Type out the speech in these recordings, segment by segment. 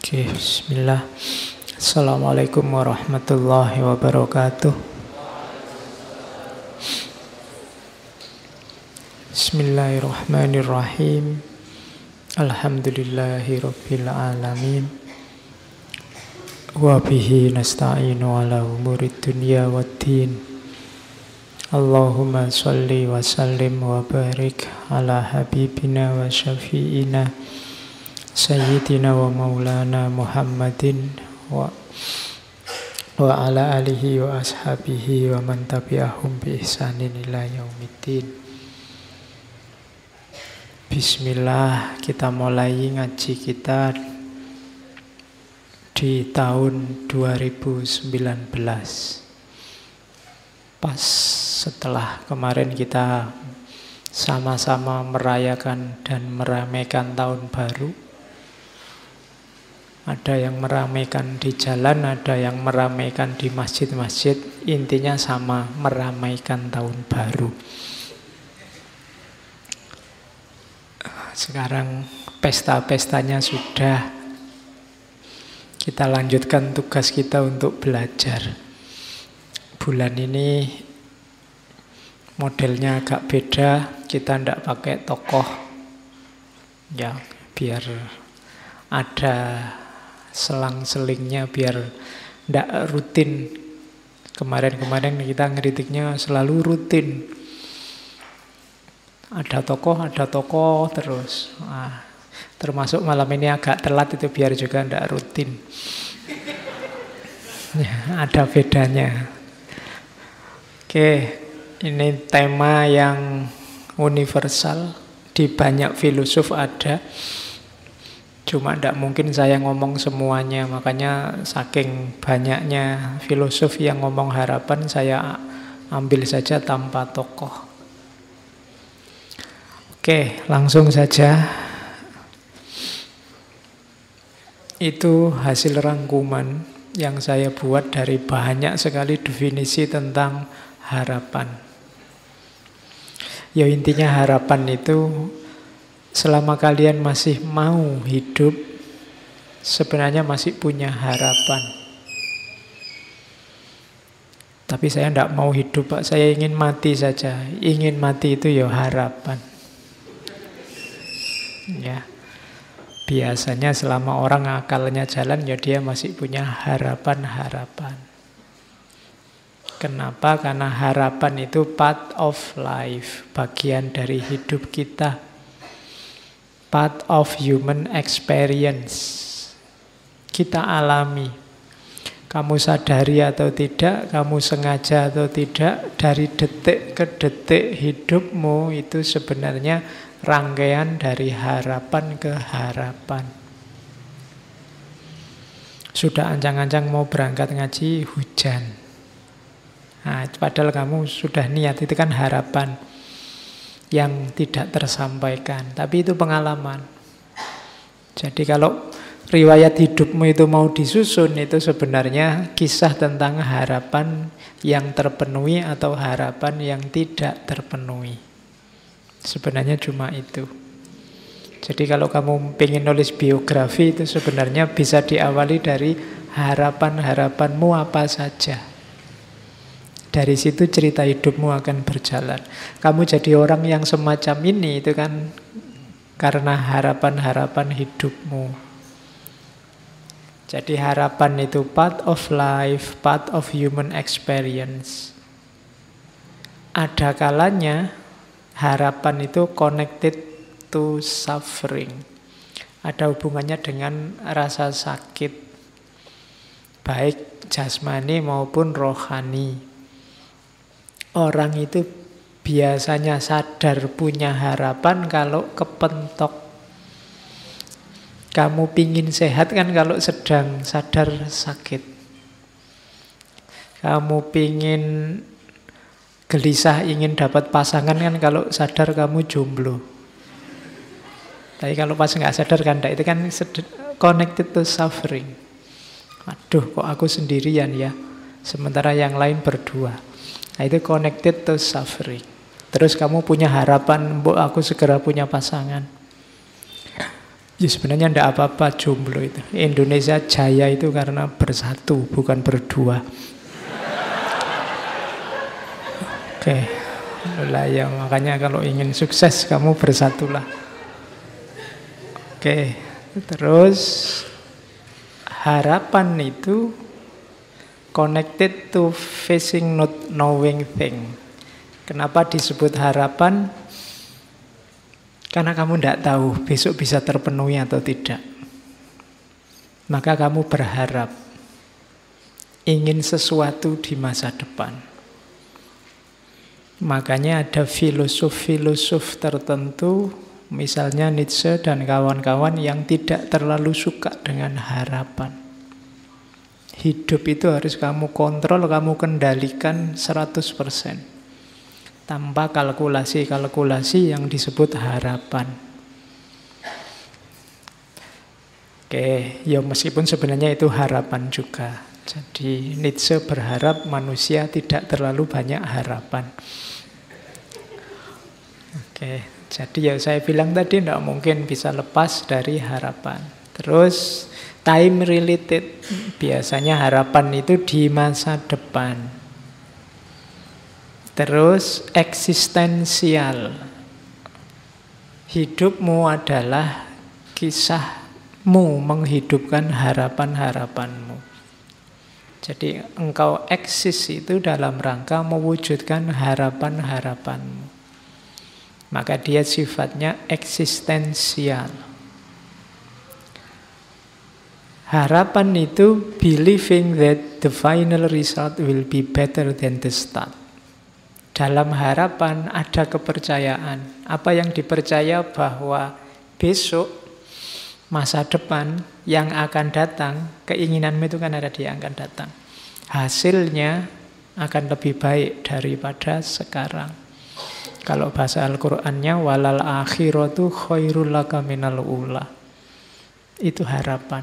Oke, bismillah. Assalamualaikum warahmatullahi wabarakatuh. Bismillahirrahmanirrahim. Alhamdulillahi rabbil alamin. Wa bihi nasta'inu ala umurid dunya waddin. Allahumma sholli wa sallim wa barik ala habibina wa syafi'ina Sayyidina wa maulana Muhammadin wa ala alihi wa ashabihi wa man tabi'ahum bi ihsanin ila yaumiddin. Bismillah, kita mulai ngaji kita di tahun 2019. Pas setelah kemarin kita sama-sama merayakan dan meramaikan tahun baru. Ada yang meramaikan di jalan, ada yang meramaikan di masjid-masjid. Intinya sama, meramaikan tahun baru. Sekarang pesta-pestanya sudah. Kita lanjutkan tugas kita untuk belajar. Bulan ini modelnya agak beda. Kita tidak pakai tokoh. Ya, biar ada selang-selingnya, biar tidak rutin. Kemarin-kemarin kita ngeritiknya selalu rutin. Ada tokoh terus. Termasuk malam ini agak telat itu biar juga tidak rutin. Ya, ada bedanya. Oke, ini tema yang universal. Di banyak filosof ada. Cuma tidak mungkin saya ngomong semuanya. Makanya saking banyaknya filosof yang ngomong harapan, saya ambil saja tanpa tokoh. Oke, langsung saja. Itu hasil rangkuman yang saya buat dari banyak sekali definisi tentang harapan. Ya, intinya harapan itu selama kalian masih mau hidup, sebenarnya masih punya harapan. Tapi saya tidak mau hidup, Pak. Saya ingin mati saja. Ingin mati itu ya harapan. Ya. Biasanya selama orang akalnya jalan, ya dia masih punya harapan-harapan. Kenapa? Karena harapan itu part of life, bagian dari hidup kita. Part of human experience. Kita alami. Kamu sadari atau tidak, kamu sengaja atau tidak, dari detik ke detik hidupmu itu sebenarnya rangkaian dari harapan ke harapan. Sudah ancang-ancang mau berangkat ngaji, hujan. Nah, padahal kamu sudah niat, itu kan harapan yang tidak tersampaikan, tapi itu pengalaman. Jadi kalau riwayat hidupmu itu mau disusun, itu sebenarnya kisah tentang harapan yang terpenuhi atau harapan yang tidak terpenuhi. Sebenarnya cuma itu. Jadi kalau kamu pengen nulis biografi, itu sebenarnya bisa diawali dari harapan-harapanmu apa saja. Dari situ cerita hidupmu akan berjalan. Kamu jadi orang yang semacam ini itu kan karena harapan-harapan hidupmu. Jadi harapan itu part of life, part of human experience. Ada kalanya harapan itu connected to suffering. Ada hubungannya dengan rasa sakit, baik jasmani maupun rohani. Orang itu biasanya sadar punya harapan kalau kepentok. Kamu pingin sehat kan kalau sedang sadar sakit. Kamu pingin gelisah ingin dapat pasangan kan kalau sadar kamu jomblo. Tapi kalau pas nggak sadar kan itu kan connected to suffering. Aduh, kok aku sendirian ya, sementara yang lain berdua. Nah, itu connected to suffering. Terus kamu punya harapan, mbok aku segera punya pasangan. Ya sebenarnya tidak apa-apa jomblo itu. Indonesia jaya itu karena bersatu, bukan berdua. Oke. Lah ya makanya kalau ingin sukses kamu bersatulah. Oke. Terus harapan itu connected to facing not knowing thing. Kenapa disebut harapan? Karena kamu tidak tahu besok bisa terpenuhi atau tidak. Maka kamu berharap ingin sesuatu di masa depan. Makanya ada filosof-filosof tertentu, misalnya Nietzsche dan kawan-kawan yang tidak terlalu suka dengan harapan. Hidup itu harus kamu kontrol, kamu kendalikan 100%. Tanpa kalkulasi-kalkulasi yang disebut harapan. Oke, ya meskipun sebenarnya itu harapan juga. Jadi Nietzsche berharap manusia tidak terlalu banyak harapan. Oke, jadi ya saya bilang tadi tidak mungkin bisa lepas dari harapan. Terus time related, biasanya harapan itu di masa depan. Terus eksistensial. Hidupmu adalah kisahmu menghidupkan harapan-harapanmu. Jadi engkau eksis itu dalam rangka mewujudkan harapan-harapanmu. Maka dia sifatnya eksistensial. Harapan itu believing that the final result will be better than the start. Dalam harapan ada kepercayaan. Apa yang dipercaya bahwa besok, masa depan yang akan datang, keinginanmu itu kan ada di yang akan datang. Hasilnya akan lebih baik daripada sekarang. Kalau bahasa Al-Qur'annya, walal akhiratu khairul laka minal ula. Itu harapan.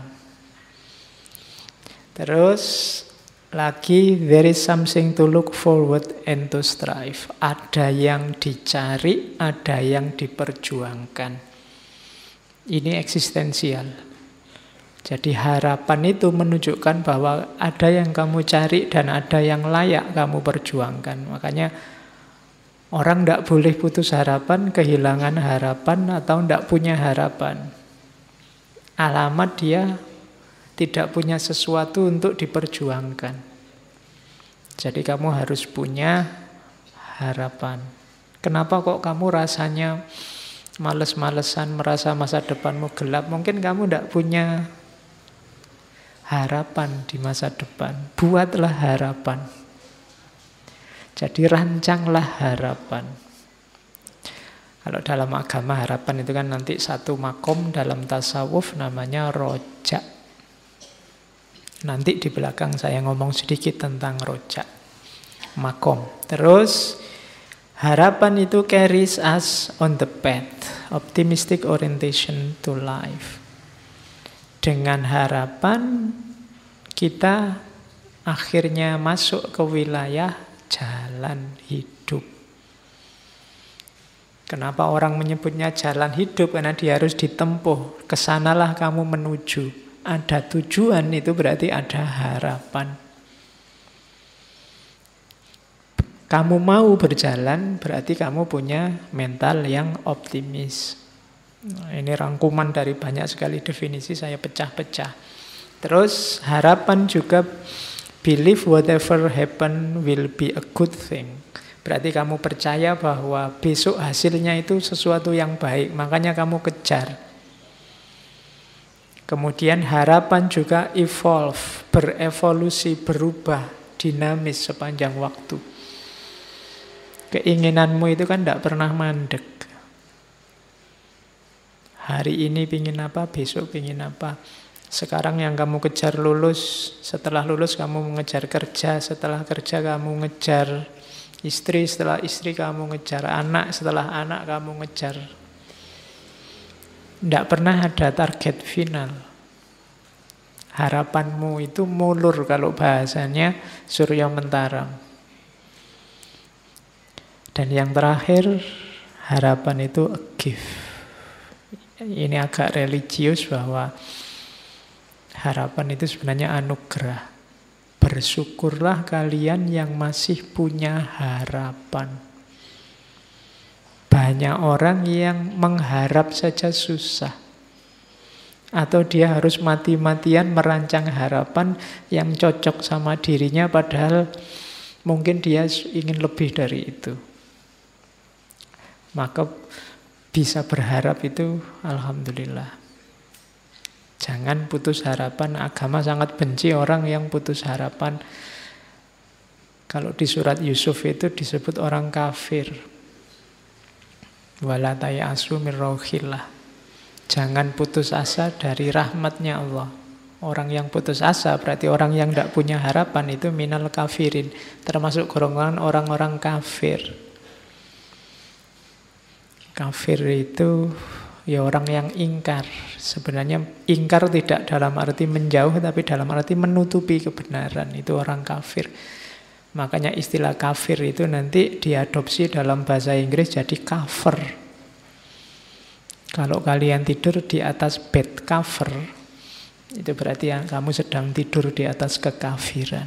Terus lagi, there is something to look forward and to strive. Ada yang dicari, ada yang diperjuangkan. Ini eksistensial. Jadi harapan itu menunjukkan bahwa ada yang kamu cari dan ada yang layak kamu perjuangkan. Makanya orang tidak boleh putus harapan, kehilangan harapan, atau tidak punya harapan. Alamat dia tidak punya sesuatu untuk diperjuangkan. Jadi kamu harus punya harapan. Kenapa kok kamu rasanya males-malesan, merasa masa depanmu gelap? Mungkin kamu tidak punya harapan di masa depan. Buatlah harapan. Jadi rancanglah harapan. Kalau dalam agama harapan itu kan nanti satu makom dalam tasawuf namanya rojak. Nanti di belakang saya ngomong sedikit tentang rojak, makom. Terus harapan itu carries us on the path, optimistic orientation to life. Dengan harapan kita akhirnya masuk ke wilayah jalan hidup. Kenapa orang menyebutnya jalan hidup? Karena dia harus ditempuh. Kesanalah kamu menuju. Ada tujuan, itu berarti ada harapan. Kamu mau berjalan, berarti kamu punya mental yang optimis. Nah, ini rangkuman dari banyak sekali definisi, saya pecah-pecah. Terus harapan juga believe whatever happen will be a good thing. Berarti kamu percaya bahwa besok hasilnya itu sesuatu yang baik, makanya kamu kejar. Kemudian harapan juga evolve, berevolusi, berubah, dinamis sepanjang waktu. Keinginanmu itu kan tidak pernah mandek. Hari ini pingin apa, besok pingin apa. Sekarang yang kamu kejar lulus, setelah lulus kamu mengejar kerja, setelah kerja kamu ngejar istri, setelah istri kamu ngejar anak, setelah anak kamu ngejar. Tidak pernah ada target final. Harapanmu itu mulur kalau bahasanya Surya Mentaram. Dan yang terakhir, harapan itu a gift. ini agak religius bahwa harapan itu sebenarnya anugerah. Bersyukurlah kalian yang masih punya harapan. Banyak orang yang mengharap saja susah. Atau dia harus mati-matian merancang harapan yang cocok sama dirinya, padahal mungkin dia ingin lebih dari itu. Maka bisa berharap itu alhamdulillah. Jangan putus harapan. Agama sangat benci orang yang putus harapan. Kalau di surat Yusuf itu disebut orang kafir. Wala tayasu min rauhillah. Jangan putus asa dari rahmatnya Allah. Orang yang putus asa berarti orang yang tidak punya harapan, itu minal kafirin. Termasuk golongan orang-orang kafir. Kafir itu ya orang yang ingkar. Sebenarnya ingkar tidak dalam arti menjauh, tapi dalam arti menutupi kebenaran. Itu orang kafir. Makanya istilah kafir itu nanti diadopsi dalam bahasa Inggris jadi cover. Kalau kalian tidur di atas bed cover, itu berarti ya, kamu sedang tidur di atas kekafiran.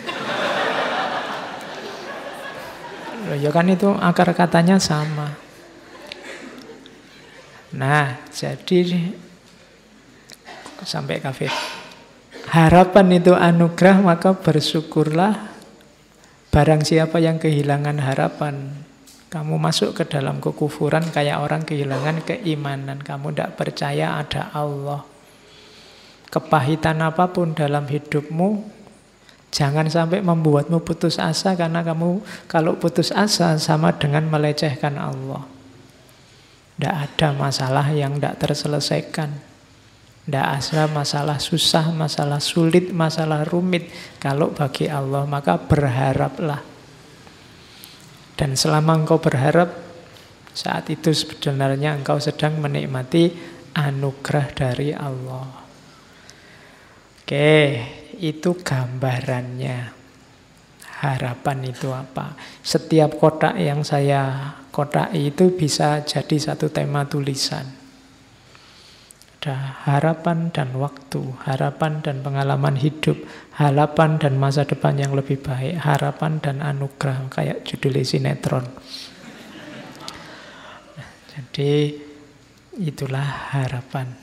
Ya kan itu akar katanya sama. Nah, jadi sampai kafir. Harapan itu anugerah, maka bersyukurlah. Barang siapa yang kehilangan harapan, kamu masuk ke dalam kekufuran kayak orang kehilangan keimanan. Kamu tidak percaya ada Allah. Kepahitan apapun dalam hidupmu, jangan sampai membuatmu putus asa, karena kamu kalau putus asa sama dengan melecehkan Allah. Tidak ada masalah yang tidak terselesaikan. Tidak ada masalah susah, masalah sulit, masalah rumit. Kalau bagi Allah, maka berharaplah. Dan selama engkau berharap, saat itu sebenarnya engkau sedang menikmati anugerah dari Allah. Oke, itu gambarannya. Harapan itu apa? Setiap kotak yang saya kotai itu bisa jadi satu tema tulisan. Ada harapan dan waktu, harapan dan pengalaman hidup, harapan dan masa depan yang lebih baik, harapan dan anugerah, kayak judul sinetron. Jadi itulah harapan.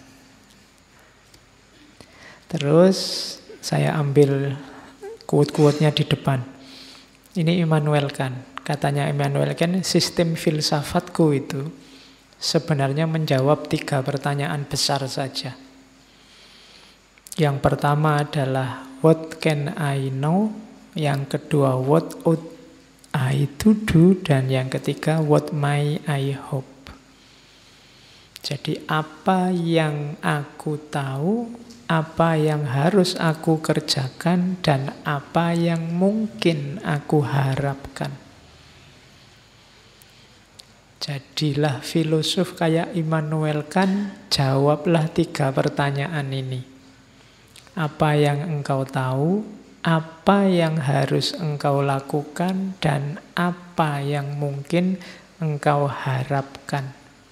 Terus saya ambil quote-quote-nya di depan. Ini Immanuel Kant. Katanya Immanuel Kant, sistem filsafatku itu sebenarnya menjawab 3 pertanyaan besar saja. Yang pertama adalah what can I know? Yang kedua what ought I to do? Dan yang ketiga what may I hope? Jadi apa yang aku tahu, apa yang harus aku kerjakan, dan apa yang mungkin aku harapkan. Jadilah filosof kayak Immanuel Kant, jawablah 3 pertanyaan ini. Apa yang engkau tahu, apa yang harus engkau lakukan, dan apa yang mungkin engkau harapkan.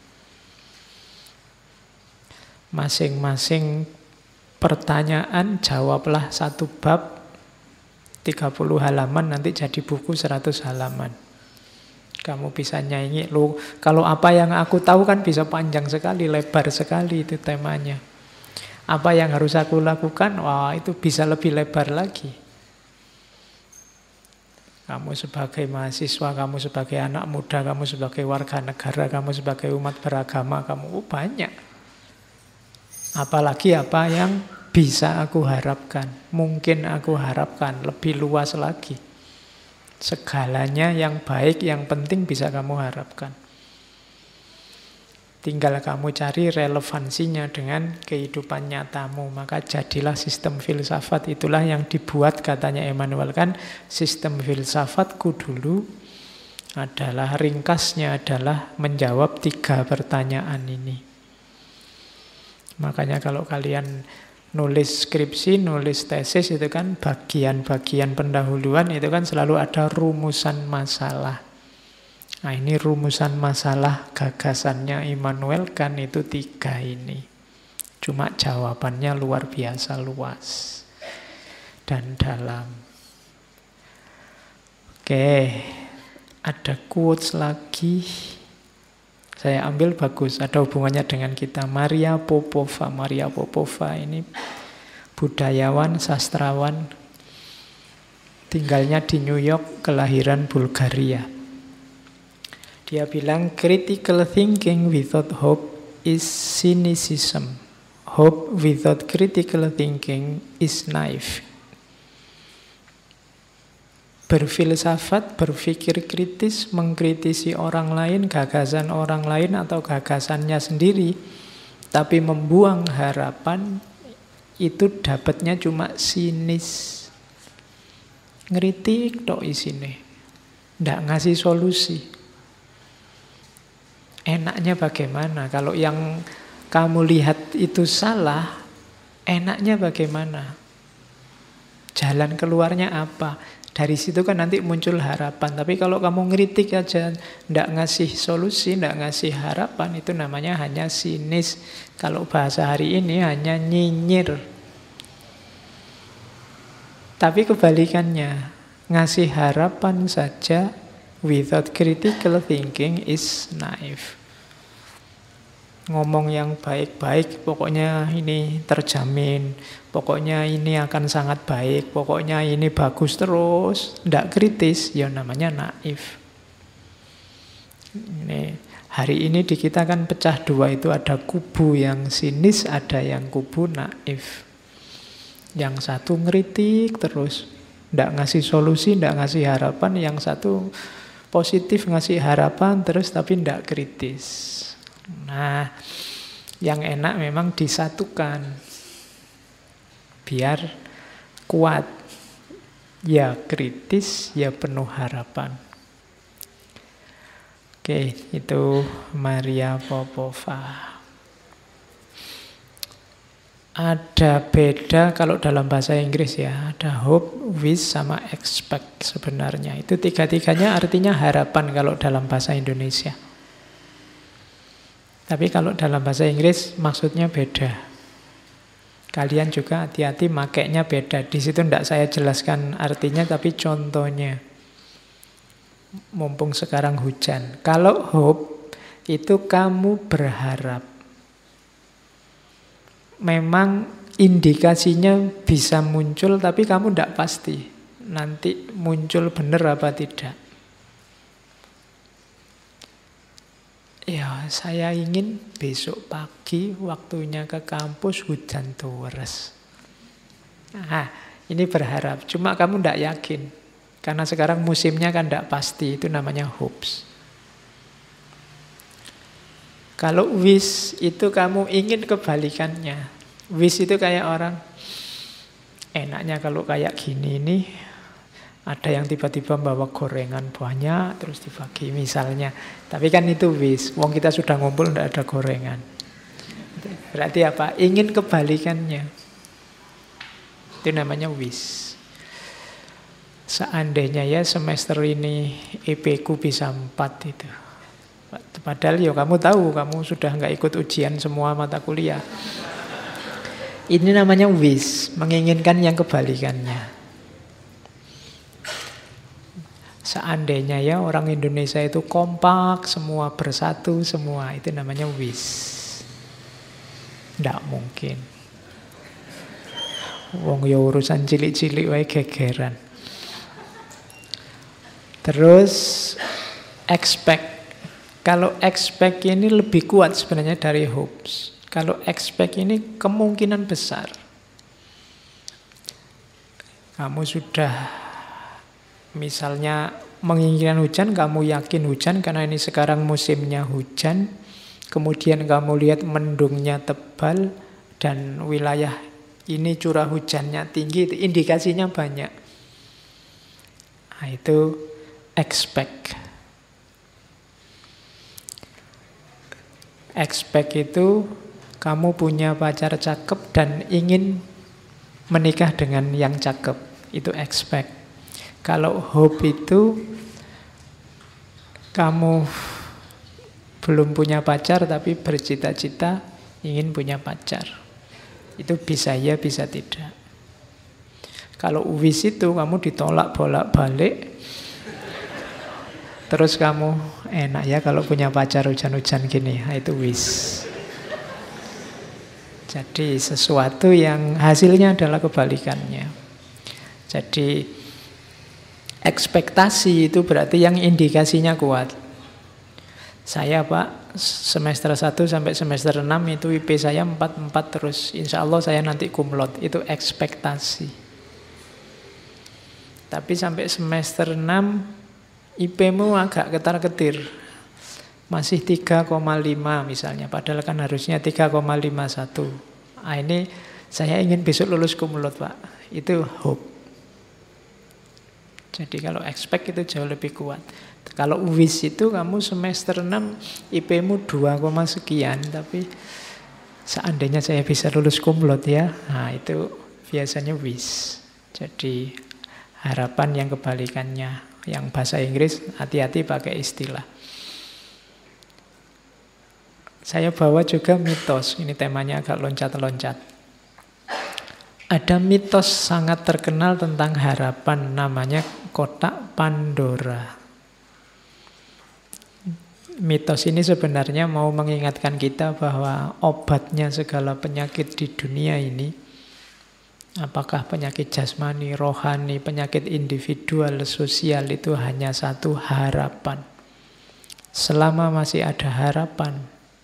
Masing-masing pertanyaan jawablah 1 bab, 30 halaman, nanti jadi buku 100 halaman. Kamu bisa nyanyi, loh, kalau apa yang aku tahu kan bisa panjang sekali, lebar sekali itu temanya. Apa yang harus aku lakukan, wah itu bisa lebih lebar lagi. Kamu sebagai mahasiswa, kamu sebagai anak muda, kamu sebagai warga negara, kamu sebagai umat beragama, kamu banyak. Apalagi apa yang bisa aku harapkan, mungkin aku harapkan, lebih luas lagi. Segalanya yang baik, yang penting bisa kamu harapkan. Tinggal kamu cari relevansinya dengan kehidupan nyatamu. Maka jadilah sistem filsafat. Itulah yang dibuat, katanya Immanuel Kant, sistem filsafatku dulu adalah, ringkasnya adalah menjawab 3 pertanyaan ini. Makanya kalau kalian nulis skripsi, nulis tesis, itu kan bagian-bagian pendahuluan itu kan selalu ada rumusan masalah. Nah, ini rumusan masalah gagasannya Immanuel Kant itu 3 ini. Cuma jawabannya luar biasa luas dan dalam. Oke, ada quotes lagi. Saya ambil bagus, ada hubungannya dengan kita. Maria Popova. Maria Popova ini budayawan, sastrawan, tinggalnya di New York, kelahiran Bulgaria. Dia bilang, critical thinking without hope is cynicism. Hope without critical thinking is naive. Berfilsafat, berpikir kritis, mengkritisi orang lain, gagasan orang lain atau gagasannya sendiri, tapi membuang harapan, itu dapatnya cuma sinis. Ngeritik tok isine, ndak ngasih solusi. Enaknya bagaimana? Kalau yang kamu lihat itu salah, enaknya bagaimana? Jalan keluarnya apa? Dari situ kan nanti muncul harapan. Tapi kalau kamu ngeritik aja, ndak ngasih solusi, ndak ngasih harapan, itu namanya hanya sinis. Kalau bahasa hari ini hanya nyinyir. Tapi kebalikannya, ngasih harapan saja without critical thinking is naive. Ngomong yang baik-baik, pokoknya ini terjamin, pokoknya ini akan sangat baik, pokoknya ini bagus terus, ndak kritis, ya namanya naif. Ini, hari ini di kita kan pecah 2, itu ada kubu yang sinis, ada yang kubu naif. Yang satu ngeritik terus, ndak ngasih solusi, ndak ngasih harapan. Yang satu positif, ngasih harapan terus tapi ndak kritis. Nah, yang enak memang disatukan biar kuat. Ya kritis, ya penuh harapan. Oke, itu Maria Popova. Ada beda kalau dalam bahasa Inggris ya, ada hope, wish, sama expect sebenarnya. Itu 3-3-nya artinya harapan kalau dalam bahasa Indonesia. Tapi kalau dalam bahasa Inggris maksudnya beda. Kalian juga hati-hati makainya beda. Di situ tidak saya jelaskan artinya, tapi contohnya. Mumpung sekarang hujan. Kalau hope itu kamu berharap. Memang indikasinya bisa muncul, tapi kamu tidak pasti. Nanti muncul benar apa tidak. Ya, saya ingin besok pagi waktunya ke kampus hujan deres. Nah, ini berharap. Cuma kamu tidak yakin. Karena sekarang musimnya kan tidak pasti. Itu namanya hopes. Kalau wish itu kamu ingin kebalikannya. Wish itu kayak orang, enaknya kalau kayak gini nih, ada yang tiba-tiba bawa gorengan banyak, terus dibagi misalnya. Tapi kan itu wish. Wong kita sudah ngumpul, tidak ada gorengan. Berarti apa? Ingin kebalikannya. Itu namanya wish. Seandainya ya semester ini EP ku bisa 4 itu. Padahal ya kamu tahu, kamu sudah nggak ikut ujian semua mata kuliah. Ini namanya wish, menginginkan yang kebalikannya. Seandainya ya orang Indonesia itu kompak, semua bersatu, semua itu namanya wish. Tidak mungkin. Wong ya urusan cilik-cilik wae gegeran. Terus expect. Kalau expect ini lebih kuat sebenarnya dari hopes. Kalau expect ini kemungkinan besar. Kamu sudah misalnya menginginkan hujan, kamu yakin hujan karena ini sekarang musimnya hujan. Kemudian kamu lihat mendungnya tebal dan wilayah ini curah hujannya tinggi, itu indikasinya banyak. Nah, itu expect. Expect itu kamu punya pacar cakep dan ingin menikah dengan yang cakep. Itu expect. Kalau hope itu Kamu belum punya pacar tapi bercita-cita ingin punya pacar. Itu bisa ya, bisa tidak. Kalau wis itu kamu ditolak bolak-balik. Terus kamu enak ya kalau punya pacar hujan-hujan gini. Nah, itu wis. Jadi sesuatu yang hasilnya adalah kebalikannya. Jadi ekspektasi itu berarti yang indikasinya kuat. Saya Pak, semester 1 sampai semester 6 itu IP saya 4 terus. Insya Allah saya nanti cum laude. Itu ekspektasi. Tapi sampai semester 6 IP-mu agak ketar-ketir. Masih 3,5 misalnya. Padahal kan harusnya 3,51. Nah, ini saya ingin besok lulus cum laude Pak. Itu hope. Jadi kalau expect itu jauh lebih kuat. Kalau wish itu kamu semester 6 IP-mu 2, sekian. Tapi seandainya saya bisa lulus cum laude ya. Nah itu biasanya wish. Jadi harapan yang kebalikannya. Yang bahasa Inggris hati-hati pakai istilah. Saya bawa juga mitos. Ini temanya agak loncat-loncat. Ada mitos sangat terkenal tentang harapan, namanya kotak Pandora. Mitos ini sebenarnya mau mengingatkan kita bahwa obatnya segala penyakit di dunia ini, apakah penyakit jasmani, rohani, penyakit individual, sosial, itu hanya satu, harapan. Selama masih ada harapan,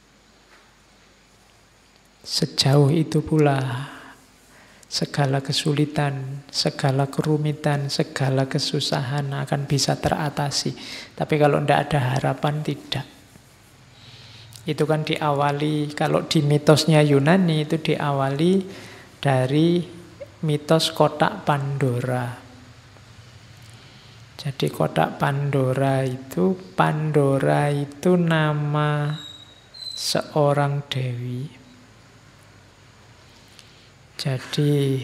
sejauh itu pula segala kesulitan, segala kerumitan, segala kesusahan akan bisa teratasi. Tapi kalau tidak ada harapan, tidak. Itu kan diawali, kalau di mitosnya Yunani itu diawali dari mitos kotak Pandora. Jadi kotak Pandora itu nama seorang dewi. Jadi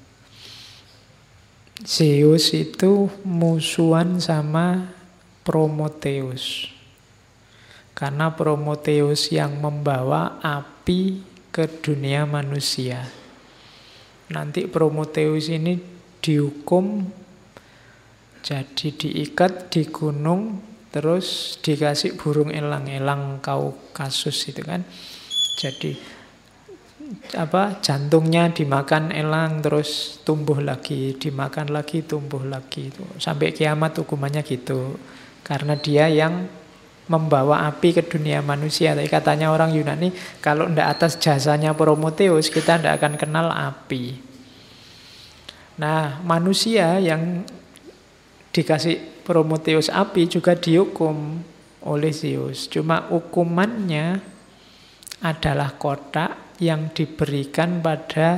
Zeus itu musuhan sama Prometheus. Karena Prometheus yang membawa api ke dunia manusia. Nanti Prometheus ini dihukum, jadi diikat di gunung, terus dikasih burung elang-elang Kaukasus itu kan. Jadi jantungnya dimakan elang terus tumbuh lagi, dimakan lagi tumbuh lagi, sampai kiamat hukumannya gitu. Karena dia yang membawa api ke dunia manusia. Tapi katanya orang Yunani, kalau tidak atas jasanya Prometheus, kita tidak akan kenal api. Nah, manusia yang dikasih Prometheus api juga dihukum oleh Zeus. Cuma hukumannya adalah kotak yang diberikan pada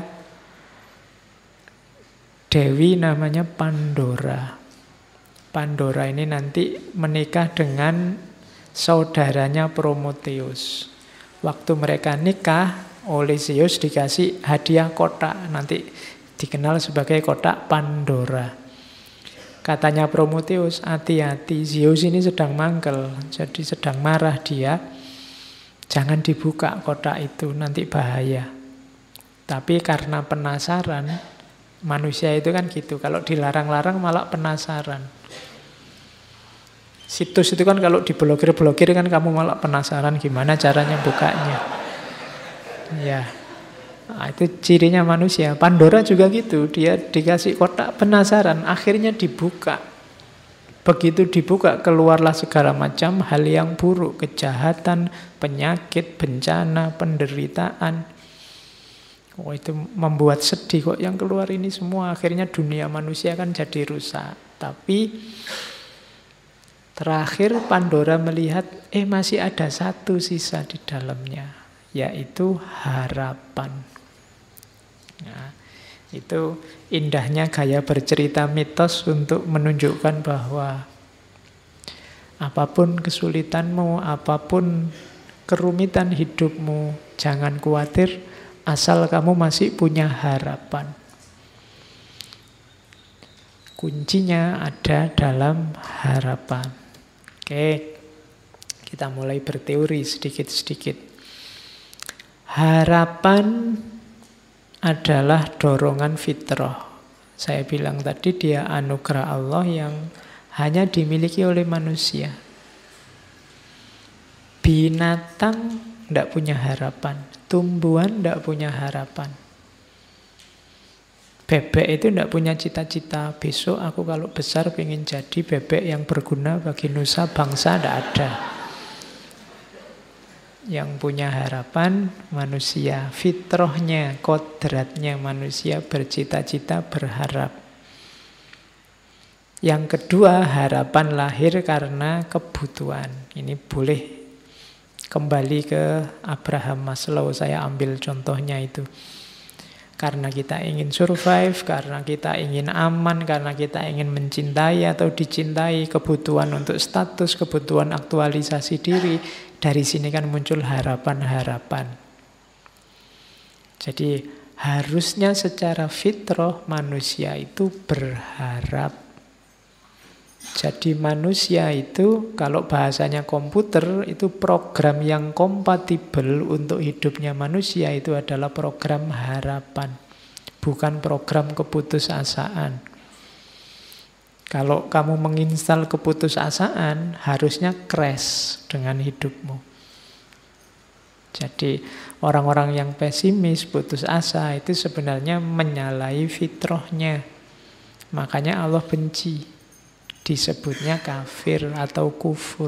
dewi namanya Pandora. Pandora ini nanti menikah dengan saudaranya Prometheus. Waktu mereka nikah, oleh Zeus dikasih hadiah kotak, nanti dikenal sebagai kotak Pandora. Katanya Prometheus, hati-hati, Zeus ini sedang mangkel, jadi sedang marah dia. Jangan dibuka kotak itu, nanti bahaya. Tapi karena penasaran, manusia itu kan gitu. Kalau dilarang-larang malah penasaran. Situs itu kan kalau diblokir-blokir kan kamu malah penasaran gimana caranya bukanya. Ya, nah, itu cirinya manusia. Pandora juga gitu, dia dikasih kotak penasaran, akhirnya dibuka. Begitu dibuka, keluarlah segala macam hal yang buruk, kejahatan, penyakit, bencana, penderitaan. Oh, itu membuat sedih kok yang keluar ini semua. Akhirnya dunia manusia kan jadi rusak. Tapi terakhir Pandora melihat, masih ada satu sisa di dalamnya, yaitu harapan. Nah, itu indahnya gaya bercerita mitos untuk menunjukkan bahwa apapun kesulitanmu, apapun kerumitan hidupmu, jangan khawatir asal kamu masih punya harapan. Kuncinya ada dalam harapan. Oke, Kita mulai berteori sedikit-sedikit. Harapan adalah dorongan fitrah. Saya bilang tadi dia anugerah Allah yang hanya dimiliki oleh manusia. Binatang tidak punya harapan, tumbuhan tidak punya harapan. Bebek itu tidak punya cita-cita, besok aku kalau besar pengen jadi bebek yang berguna bagi nusa bangsa, tidak ada. Yang punya harapan manusia, fitrahnya, kodratnya manusia bercita-cita, berharap. Yang kedua, harapan lahir karena kebutuhan. Ini boleh kembali ke Abraham Maslow, saya ambil contohnya itu. Karena kita ingin survive, karena kita ingin aman, karena kita ingin mencintai atau dicintai, kebutuhan untuk status, kebutuhan aktualisasi diri. Dari sini kan muncul harapan-harapan. Jadi harusnya secara fitrah manusia itu berharap. Jadi manusia itu kalau bahasanya komputer itu program yang kompatibel untuk hidupnya manusia itu adalah program harapan. Bukan program keputusasaan. Kalau kamu menginstal keputusasaan, harusnya crash dengan hidupmu. Jadi orang-orang yang pesimis, putus asa, itu sebenarnya menyalahi fitrahnya. Makanya Allah benci. Disebutnya kafir atau kufur.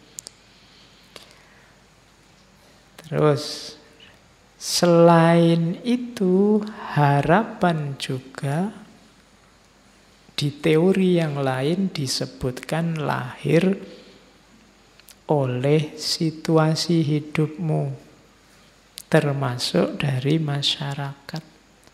Terus, selain itu, harapan juga di teori yang lain disebutkan lahir oleh situasi hidupmu, termasuk dari masyarakat.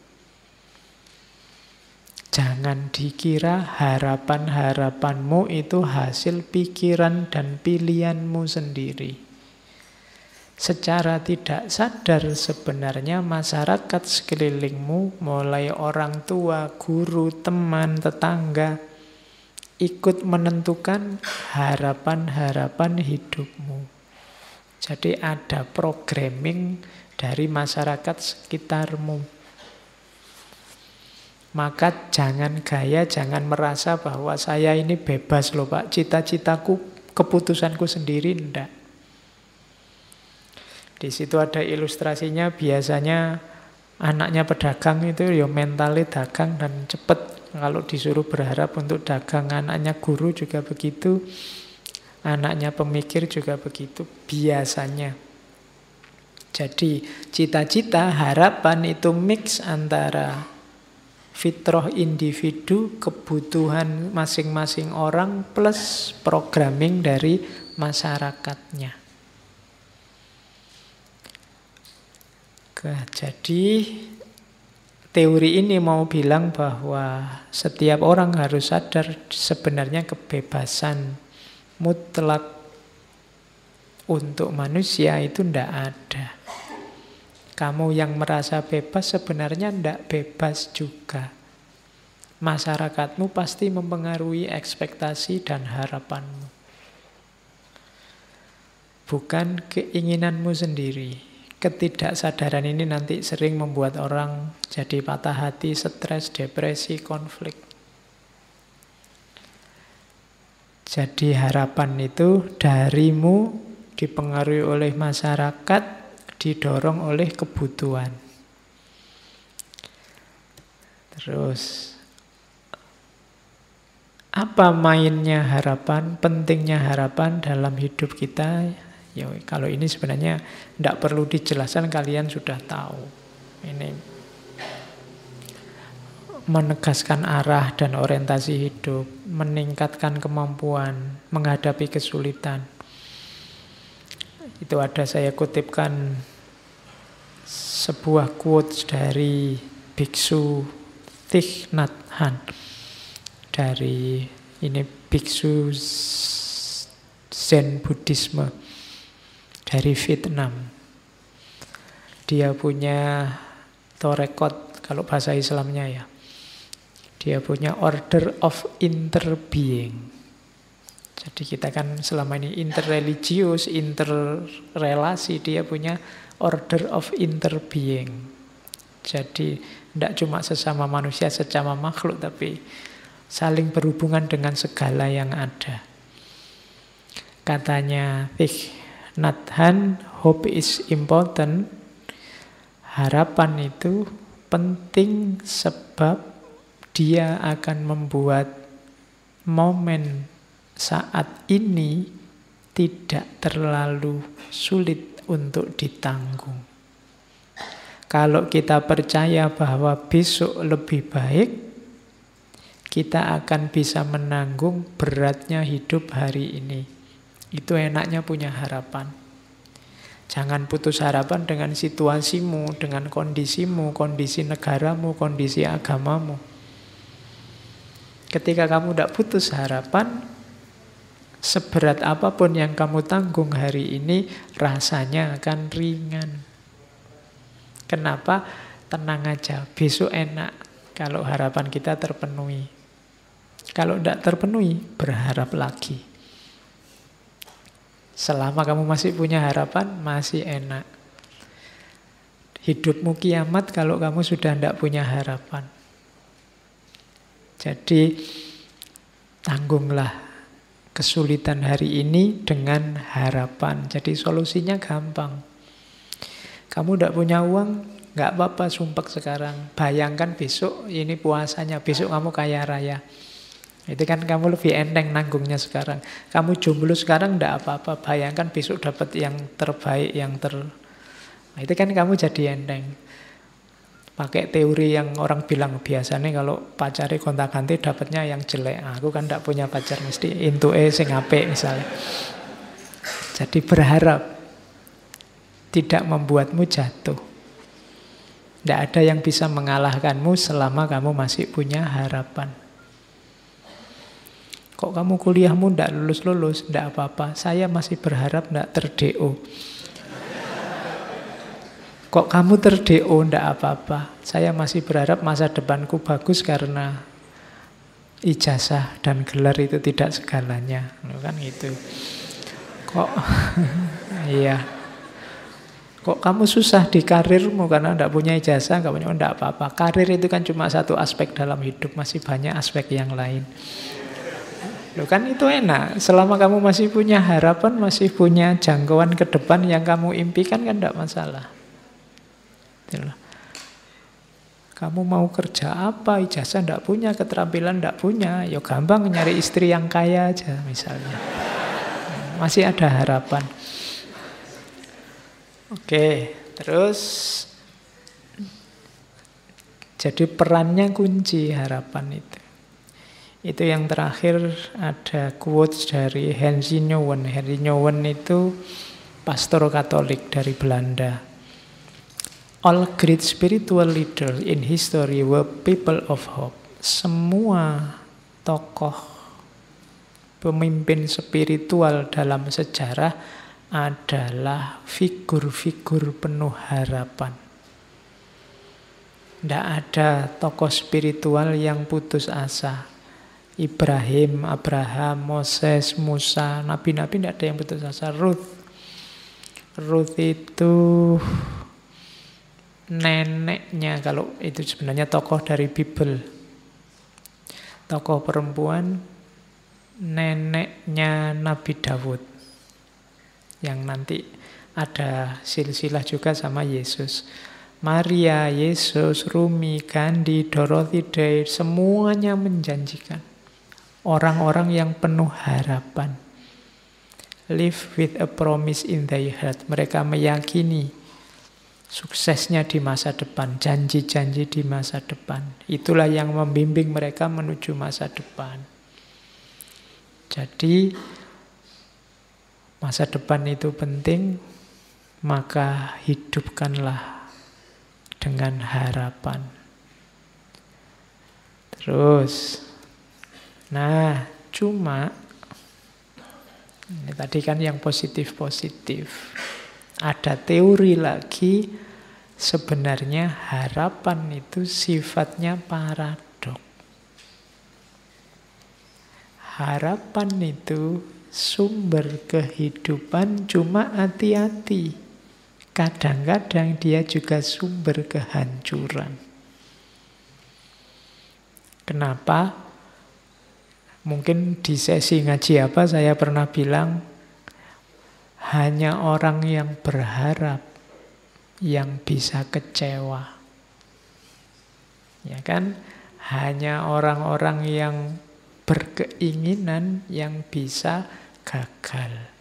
Jangan dikira harapan-harapanmu itu hasil pikiran dan pilihanmu sendiri. Secara tidak sadar sebenarnya masyarakat sekelilingmu, mulai orang tua, guru, teman, tetangga, ikut menentukan harapan-harapan hidupmu. Jadi ada programming dari masyarakat sekitarmu. Maka jangan gaya, jangan merasa bahwa saya ini bebas loh Pak, cita-citaku, keputusanku sendiri, enggak. Di situ ada ilustrasinya, biasanya anaknya pedagang itu ya mentalnya dagang dan cepet. Kalau disuruh berharap untuk dagang, anaknya guru juga begitu, anaknya pemikir juga begitu, biasanya. Jadi cita-cita, harapan itu mix antara fitrah individu, kebutuhan masing-masing orang, plus programming dari masyarakatnya. Jadi teori ini mau bilang bahwa setiap orang harus sadar sebenarnya kebebasan mutlak untuk manusia itu tidak ada. Kamu yang merasa bebas sebenarnya tidak bebas juga. Masyarakatmu pasti mempengaruhi ekspektasi dan harapanmu. Bukan keinginanmu sendiri. Ketidaksadaran ini nanti sering membuat orang jadi patah hati, stres, depresi, konflik. Jadi harapan itu darimu dipengaruhi oleh masyarakat, didorong oleh kebutuhan. Terus, apa mainnya harapan, pentingnya harapan dalam hidup kita? Ya, kalau ini sebenarnya tidak perlu dijelaskan, kalian sudah tahu. Ini menegaskan arah dan orientasi hidup, meningkatkan kemampuan, menghadapi kesulitan. Itu ada saya kutipkan sebuah quotes dari Biksu Thich Nhat Hanh. Dari ini Biksu Zen Buddhisme dari Vietnam. Dia punya torekot, kalau bahasa Islamnya ya. Dia punya order of interbeing. Jadi kita kan selama ini interreligius, interrelasi, dia punya order of interbeing. Jadi tidak cuma sesama manusia, sesama makhluk, tapi saling berhubungan dengan segala yang ada. Katanya Thich Nhat Hanh, hope is important. Harapan itu penting sebab dia akan membuat momen saat ini tidak terlalu sulit untuk ditanggung. Kalau kita percaya bahwa besok lebih baik, kita akan bisa menanggung beratnya hidup hari ini. Itu enaknya punya harapan. Jangan putus harapan dengan situasimu, dengan kondisimu, kondisi negaramu, kondisi agamamu. Ketika kamu tidak putus harapan, seberat apapun yang kamu tanggung hari ini, rasanya akan ringan. Kenapa? Tenang aja, besok enak kalau harapan kita terpenuhi. Kalau tidak terpenuhi, berharap lagi. Selama kamu masih punya harapan, masih enak. Hidupmu kiamat kalau kamu sudah tidak punya harapan. Jadi, tanggunglah kesulitan hari ini dengan harapan. Jadi solusinya gampang. Kamu tidak punya uang, nggak apa-apa sumpek sekarang. Bayangkan besok ini puasanya, besok kamu kaya raya. Itu kan kamu lebih enteng nanggungnya sekarang. Kamu jomblo sekarang tidak apa-apa. Bayangkan besok dapat yang terbaik, Nah, itu kan kamu jadi enteng. Pakai teori yang orang bilang biasanya kalau pacari gonta-ganti dapatnya yang jelek. Aku kan tidak punya pacar, mesti intuke sing apik misalnya. Jadi berharap tidak membuatmu jatuh. Tidak ada yang bisa mengalahkanmu selama kamu masih punya harapan. Kok kamu kuliahmu tidak lulus-lulus? Tidak apa-apa, saya masih berharap tidak ter-DO. Kok kamu ter-DO? Tidak apa-apa, saya masih berharap masa depanku bagus karena ijazah dan gelar itu tidak segalanya. Kan gitu. Kok iya. Kok kamu susah di karirmu karena tidak punya ijazah? Tidak apa-apa. Karir itu kan cuma satu aspek dalam hidup, masih banyak aspek yang lain. Loh kan itu enak. Selama kamu masih punya harapan, masih punya jangkauan ke depan yang kamu impikan, kan tidak masalah. Kamu mau kerja apa? Ijazah tidak punya, keterampilan tidak punya, ya gampang nyari istri yang kaya aja misalnya. Masih ada harapan. Oke, terus jadi perannya kunci harapan itu. Itu yang terakhir ada quotes dari Henry Nouwen. Henry Nouwen itu pastor Katolik dari Belanda. All great spiritual leaders in history were people of hope. Semua tokoh pemimpin spiritual dalam sejarah adalah figur-figur penuh harapan. Tidak ada tokoh spiritual yang putus asa. Ibrahim, Abraham, Moses, Musa, nabi-nabi tidak ada yang putus asa. Ruth itu neneknya, kalau itu sebenarnya tokoh dari Bible. Tokoh perempuan, neneknya Nabi Dawud. Yang nanti ada silsilah juga sama Yesus. Maria, Yesus, Rumi, Gandhi, Dorothy Day, semuanya menjanjikan. Orang-orang yang penuh harapan. Live with a promise in their heart. Mereka meyakini suksesnya di masa depan, janji-janji di masa depan. Itulah yang membimbing mereka menuju masa depan. Jadi, masa depan itu penting, maka hidupkanlah dengan harapan. Terus, nah, cuma ini tadi kan yang positif-positif. Ada teori lagi, sebenarnya harapan itu sifatnya paradok. harapan itu sumber kehidupan, cuma hati-hati. Kadang-kadang dia juga sumber kehancuran. Kenapa? Mungkin di sesi ngaji apa saya pernah bilang, hanya orang yang berharap yang bisa kecewa. Ya kan? Hanya orang-orang yang berkeinginan yang bisa gagal.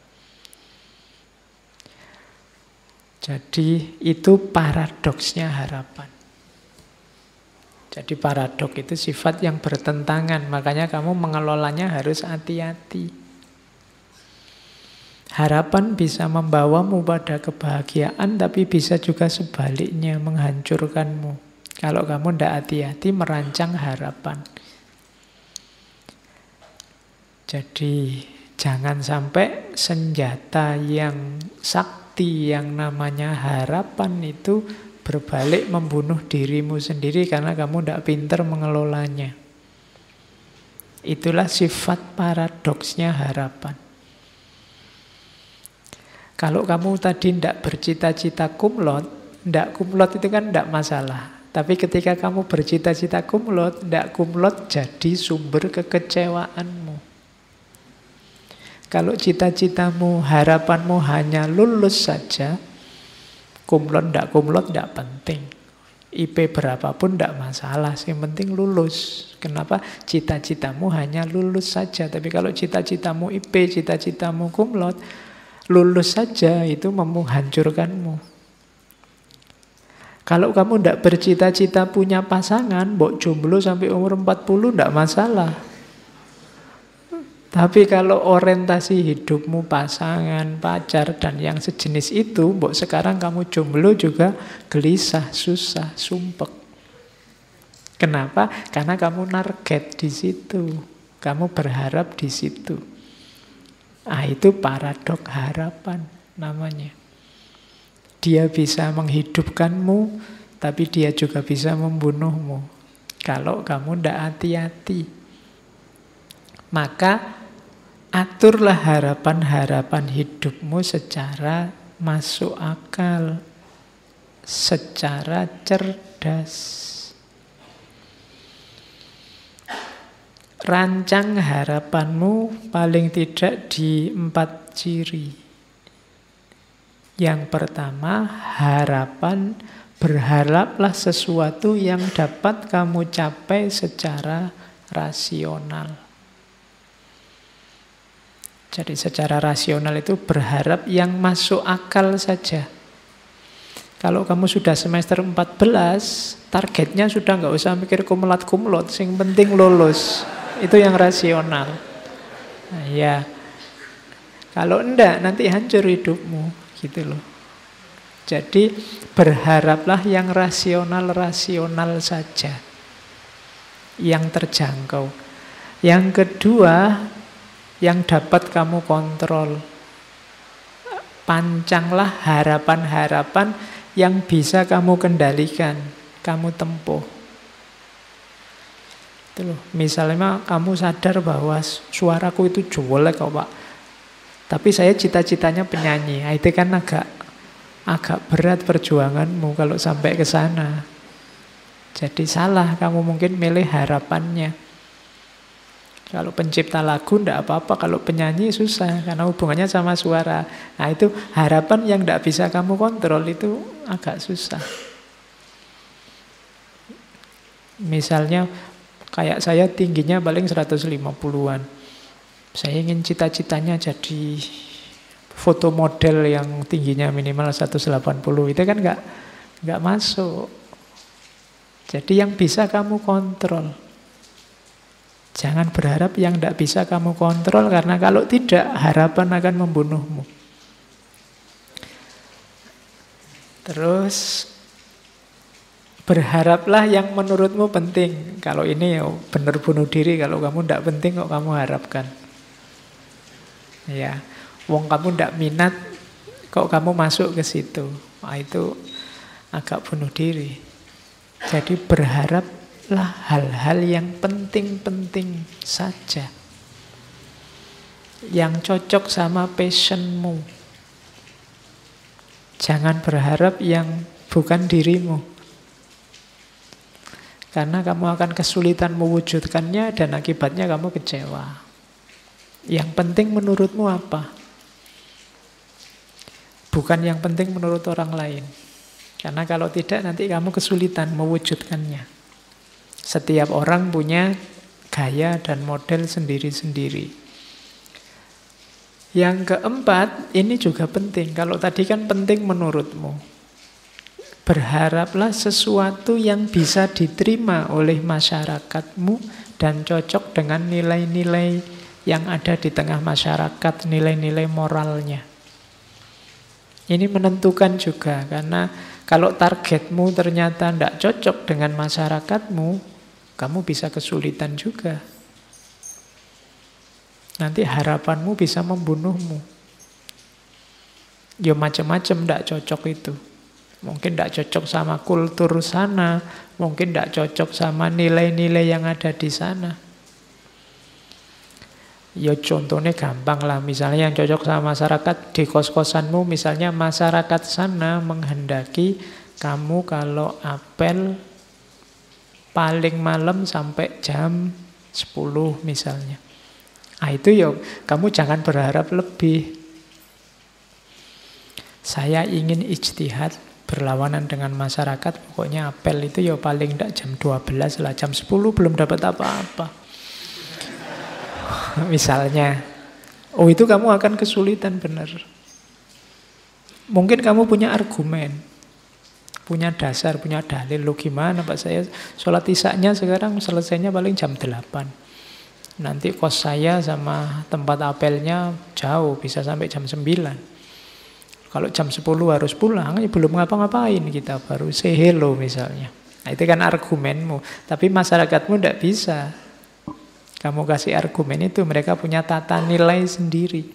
Jadi itu paradoksnya harapan. Jadi paradok itu sifat yang bertentangan, makanya kamu mengelolanya harus hati-hati. Harapan bisa membawamu pada kebahagiaan, tapi bisa juga sebaliknya menghancurkanmu. Kalau kamu tidak hati-hati merancang harapan. Jadi jangan sampai senjata yang sakti yang namanya harapan itu berbalik membunuh dirimu sendiri karena kamu tidak pintar mengelolanya. Itulah sifat paradoksnya harapan. Kalau kamu tadi tidak bercita-cita kumlot, tidak kumlot itu kan tidak masalah. Tapi ketika kamu bercita-cita kumlot, tidak kumlot jadi sumber kekecewaanmu. Kalau cita-citamu, harapanmu hanya lulus saja, kumlot tidak penting. IP berapapun tidak masalah, yang penting lulus. Kenapa? Cita-citamu hanya lulus saja. Tapi kalau cita-citamu IP, cita-citamu kumlot, lulus saja itu menghancurkanmu. Kalau kamu tidak bercita-cita punya pasangan, mbok jomblo sampai umur 40 tidak masalah. Tapi kalau orientasi hidupmu pasangan, pacar, dan yang sejenis itu, mbok sekarang kamu jomblo juga gelisah, susah, sumpek. Kenapa? Karena kamu target di situ. Kamu berharap di situ. Itu paradok harapan namanya. Dia bisa menghidupkanmu, tapi dia juga bisa membunuhmu. Kalau kamu tidak hati-hati. Maka aturlah harapan-harapan hidupmu secara masuk akal, secara cerdas. Rancang harapanmu paling tidak di 4 ciri. Yang pertama, harapan, berharaplah sesuatu yang dapat kamu capai secara rasional. Jadi secara rasional itu berharap yang masuk akal saja. Kalau kamu sudah semester 14, targetnya sudah nggak usah mikir kumlot, yang penting lulus. Itu yang rasional. Nah, ya. Kalau enggak, nanti hancur hidupmu. Gitu loh. Jadi berharaplah yang rasional-rasional saja. Yang terjangkau. Yang kedua, yang dapat kamu kontrol. Pancanglah harapan-harapan yang bisa kamu kendalikan, kamu tempuh. Itu loh. Misalnya kamu sadar bahwa suaraku itu jelek kok Pak. Tapi saya cita-citanya penyanyi. Itu kan agak berat perjuanganmu kalau sampai ke sana. Jadi salah kamu mungkin milih harapannya. Kalau pencipta lagu tidak apa-apa, kalau penyanyi susah karena hubungannya sama suara. Nah itu harapan yang tidak bisa kamu kontrol itu agak susah. Misalnya kayak saya tingginya paling 150-an. Saya ingin cita-citanya jadi foto model yang tingginya minimal 180. Itu kan nggak masuk. Jadi yang bisa kamu kontrol. Jangan berharap yang tidak bisa kamu kontrol, karena kalau tidak, harapan akan membunuhmu. Terus, berharaplah yang menurutmu penting. Kalau ini ya benar bunuh diri, kalau kamu tidak penting kok kamu harapkan. Ya, wong kamu tidak minat, kok kamu masuk ke situ. Nah, itu agak bunuh diri. Jadi berharap lah hal-hal yang penting-penting saja. yang cocok sama passionmu. Jangan berharap yang bukan dirimu. Karena kamu akan kesulitan mewujudkannya dan akibatnya kamu kecewa. Yang penting menurutmu apa? Bukan yang penting menurut orang lain. Karena kalau tidak nanti kamu kesulitan mewujudkannya. Setiap orang punya gaya dan model sendiri-sendiri. Yang keempat, ini juga penting. Kalau tadi kan penting menurutmu. Berharaplah sesuatu yang bisa diterima oleh masyarakatmu dan cocok dengan nilai-nilai yang ada di tengah masyarakat, nilai-nilai moralnya. Ini menentukan juga, karena kalau targetmu ternyata tidak cocok dengan masyarakatmu, kamu bisa kesulitan juga. Nanti harapanmu bisa membunuhmu. Ya macam-macam tidak cocok itu. Mungkin tidak cocok sama kultur sana, mungkin tidak cocok sama nilai-nilai yang ada di sana. Ya contohnya gampang lah, misalnya yang cocok sama masyarakat di kos-kosanmu, misalnya masyarakat sana menghendaki kamu kalau apel paling malam sampai jam 10 misalnya. Itu ya kamu jangan berharap lebih. Saya ingin ijtihad berlawanan dengan masyarakat, pokoknya apel itu ya paling tidak jam 12 lah, jam 10 belum dapat apa-apa. Misalnya, itu kamu akan kesulitan benar. Mungkin kamu punya argumen, punya dasar, punya dalil. Lo gimana Pak, saya sholat isya-nya sekarang selesainya paling jam 8. Nanti kos saya sama tempat apelnya jauh, bisa sampai jam 9. Kalau jam 10 harus pulang, ya belum ngapa-ngapain kita, baru say hello misalnya. Nah, itu kan argumenmu. Tapi masyarakatmu tidak bisa. Kamu kasih argumen itu, mereka punya tata nilai sendiri.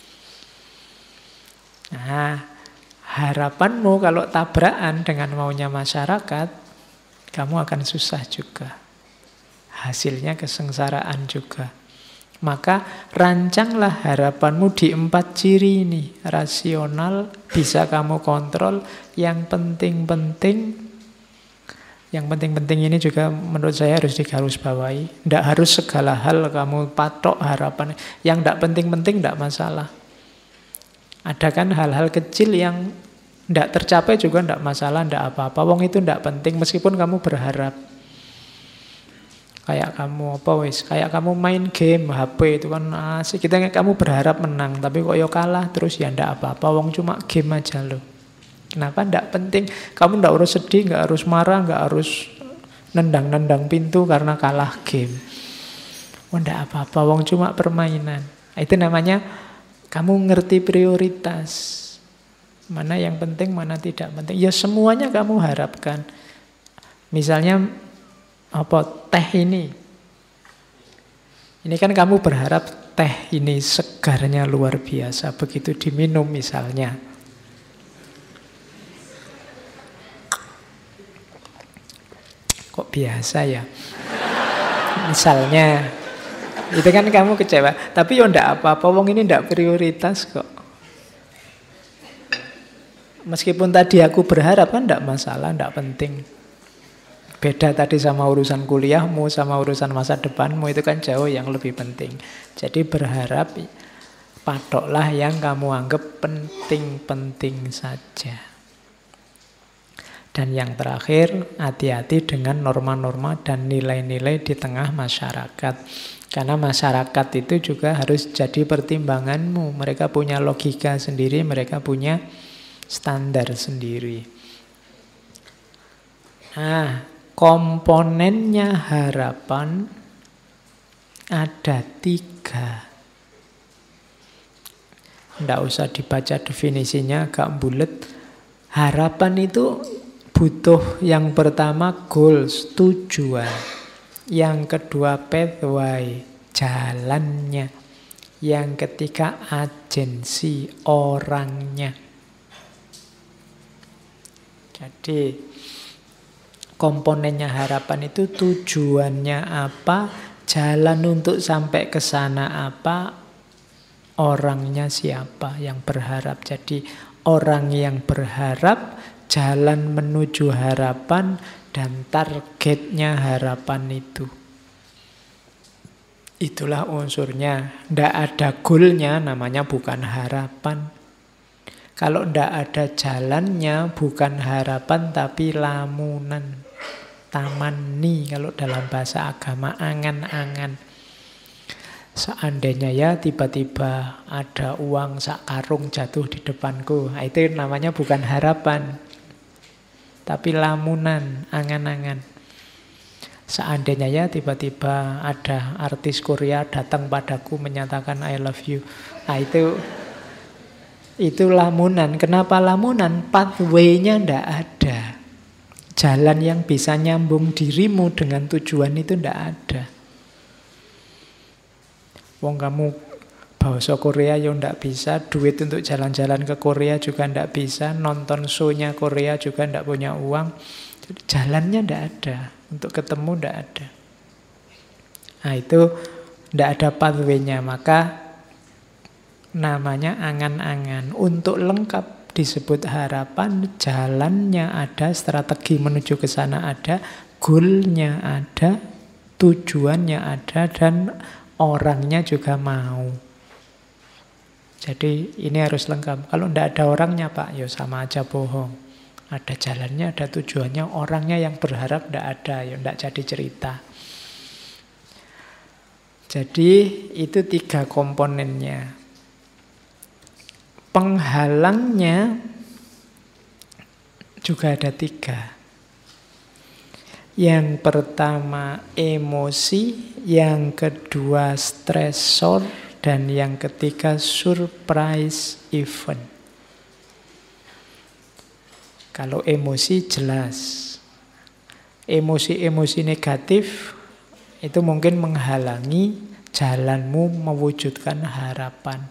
Nah, harapanmu kalau tabrakan dengan maunya masyarakat, kamu akan susah juga. Hasilnya kesengsaraan juga. Maka rancanglah harapanmu di 4 ciri ini. Rasional, bisa kamu kontrol. Yang penting-penting ini juga menurut saya harus digarisbawahi. Tidak harus segala hal kamu patok harapan. Yang tidak penting-penting tidak masalah. Ada kan hal-hal kecil yang tidak tercapai juga tidak masalah, tidak apa-apa. Wong itu tidak penting meskipun kamu berharap. Kayak kamu main game HP itu kan asik. Kamu berharap menang, tapi kok ya kalah terus ya tidak apa-apa. Wong cuma game aja loh. Kenapa? Tidak penting. Kamu tidak harus sedih, nggak harus marah, nggak harus nendang-nendang pintu karena kalah game. Tidak apa-apa. Wong cuma permainan. Itu namanya kamu ngerti prioritas. Mana yang penting, mana tidak penting. Ya semuanya kamu harapkan. Misalnya teh ini. Ini kan kamu berharap teh ini segarnya luar biasa. Begitu diminum misalnya. Kok biasa ya? Misalnya. Itu kan kamu kecewa. Tapi ya enggak apa-apa. Wong ini enggak prioritas kok. Meskipun tadi aku berharap kan enggak masalah, enggak penting. Beda tadi sama urusan kuliahmu, sama urusan masa depanmu, itu kan jauh yang lebih penting. Jadi berharap, patoklah yang kamu anggap penting-penting saja. Dan yang terakhir, hati-hati dengan norma-norma dan nilai-nilai di tengah masyarakat. Karena masyarakat itu juga harus jadi pertimbanganmu. Mereka punya logika sendiri, mereka punya standar sendiri. Nah, komponennya harapan ada 3. Tidak usah dibaca definisinya, agak bulet. Harapan itu butuh yang pertama goals, tujuan. Yang kedua pathway, jalannya. Yang ketiga agensi, orangnya. Jadi komponennya harapan itu tujuannya apa, jalan untuk sampai ke sana apa, orangnya siapa yang berharap. Jadi orang yang berharap, jalan menuju harapan, dan targetnya harapan itu. Itulah unsurnya. Tidak ada goalnya, namanya bukan harapan. Kalau tidak ada jalannya, bukan harapan tapi lamunan. Tamanni kalau dalam bahasa agama, angan-angan. Seandainya ya tiba-tiba ada uang sak karung jatuh di depanku, itu namanya bukan harapan, tapi lamunan, angan-angan. Seandainya ya tiba-tiba ada artis Korea datang padaku menyatakan I love you, itu lamunan. Kenapa lamunan? Pathway-nya ndak ada. Jalan yang bisa nyambung dirimu dengan tujuan itu ndak ada. Wong kamu bahasa Korea ya ndak bisa, duit untuk jalan-jalan ke Korea juga ndak bisa, nonton show-nya Korea juga ndak punya uang. Jadi jalannya ndak ada, untuk ketemu ndak ada. Nah itu ndak ada pathway-nya, maka namanya angan-angan. Untuk lengkap disebut harapan, jalannya ada, strategi menuju ke sana ada, goal-nya ada, tujuannya ada, dan orangnya juga mau. Jadi ini harus lengkap. Kalau tidak ada orangnya Pak, ya sama aja bohong. Ada jalannya, ada tujuannya, orangnya yang berharap tidak ada, ya tidak jadi cerita. Jadi itu 3 komponennya. Penghalangnya juga ada 3. Yang pertama emosi, yang kedua stresor, dan yang ketiga surprise event. Kalau emosi jelas. Emosi-emosi negatif itu mungkin menghalangi jalanmu mewujudkan harapan.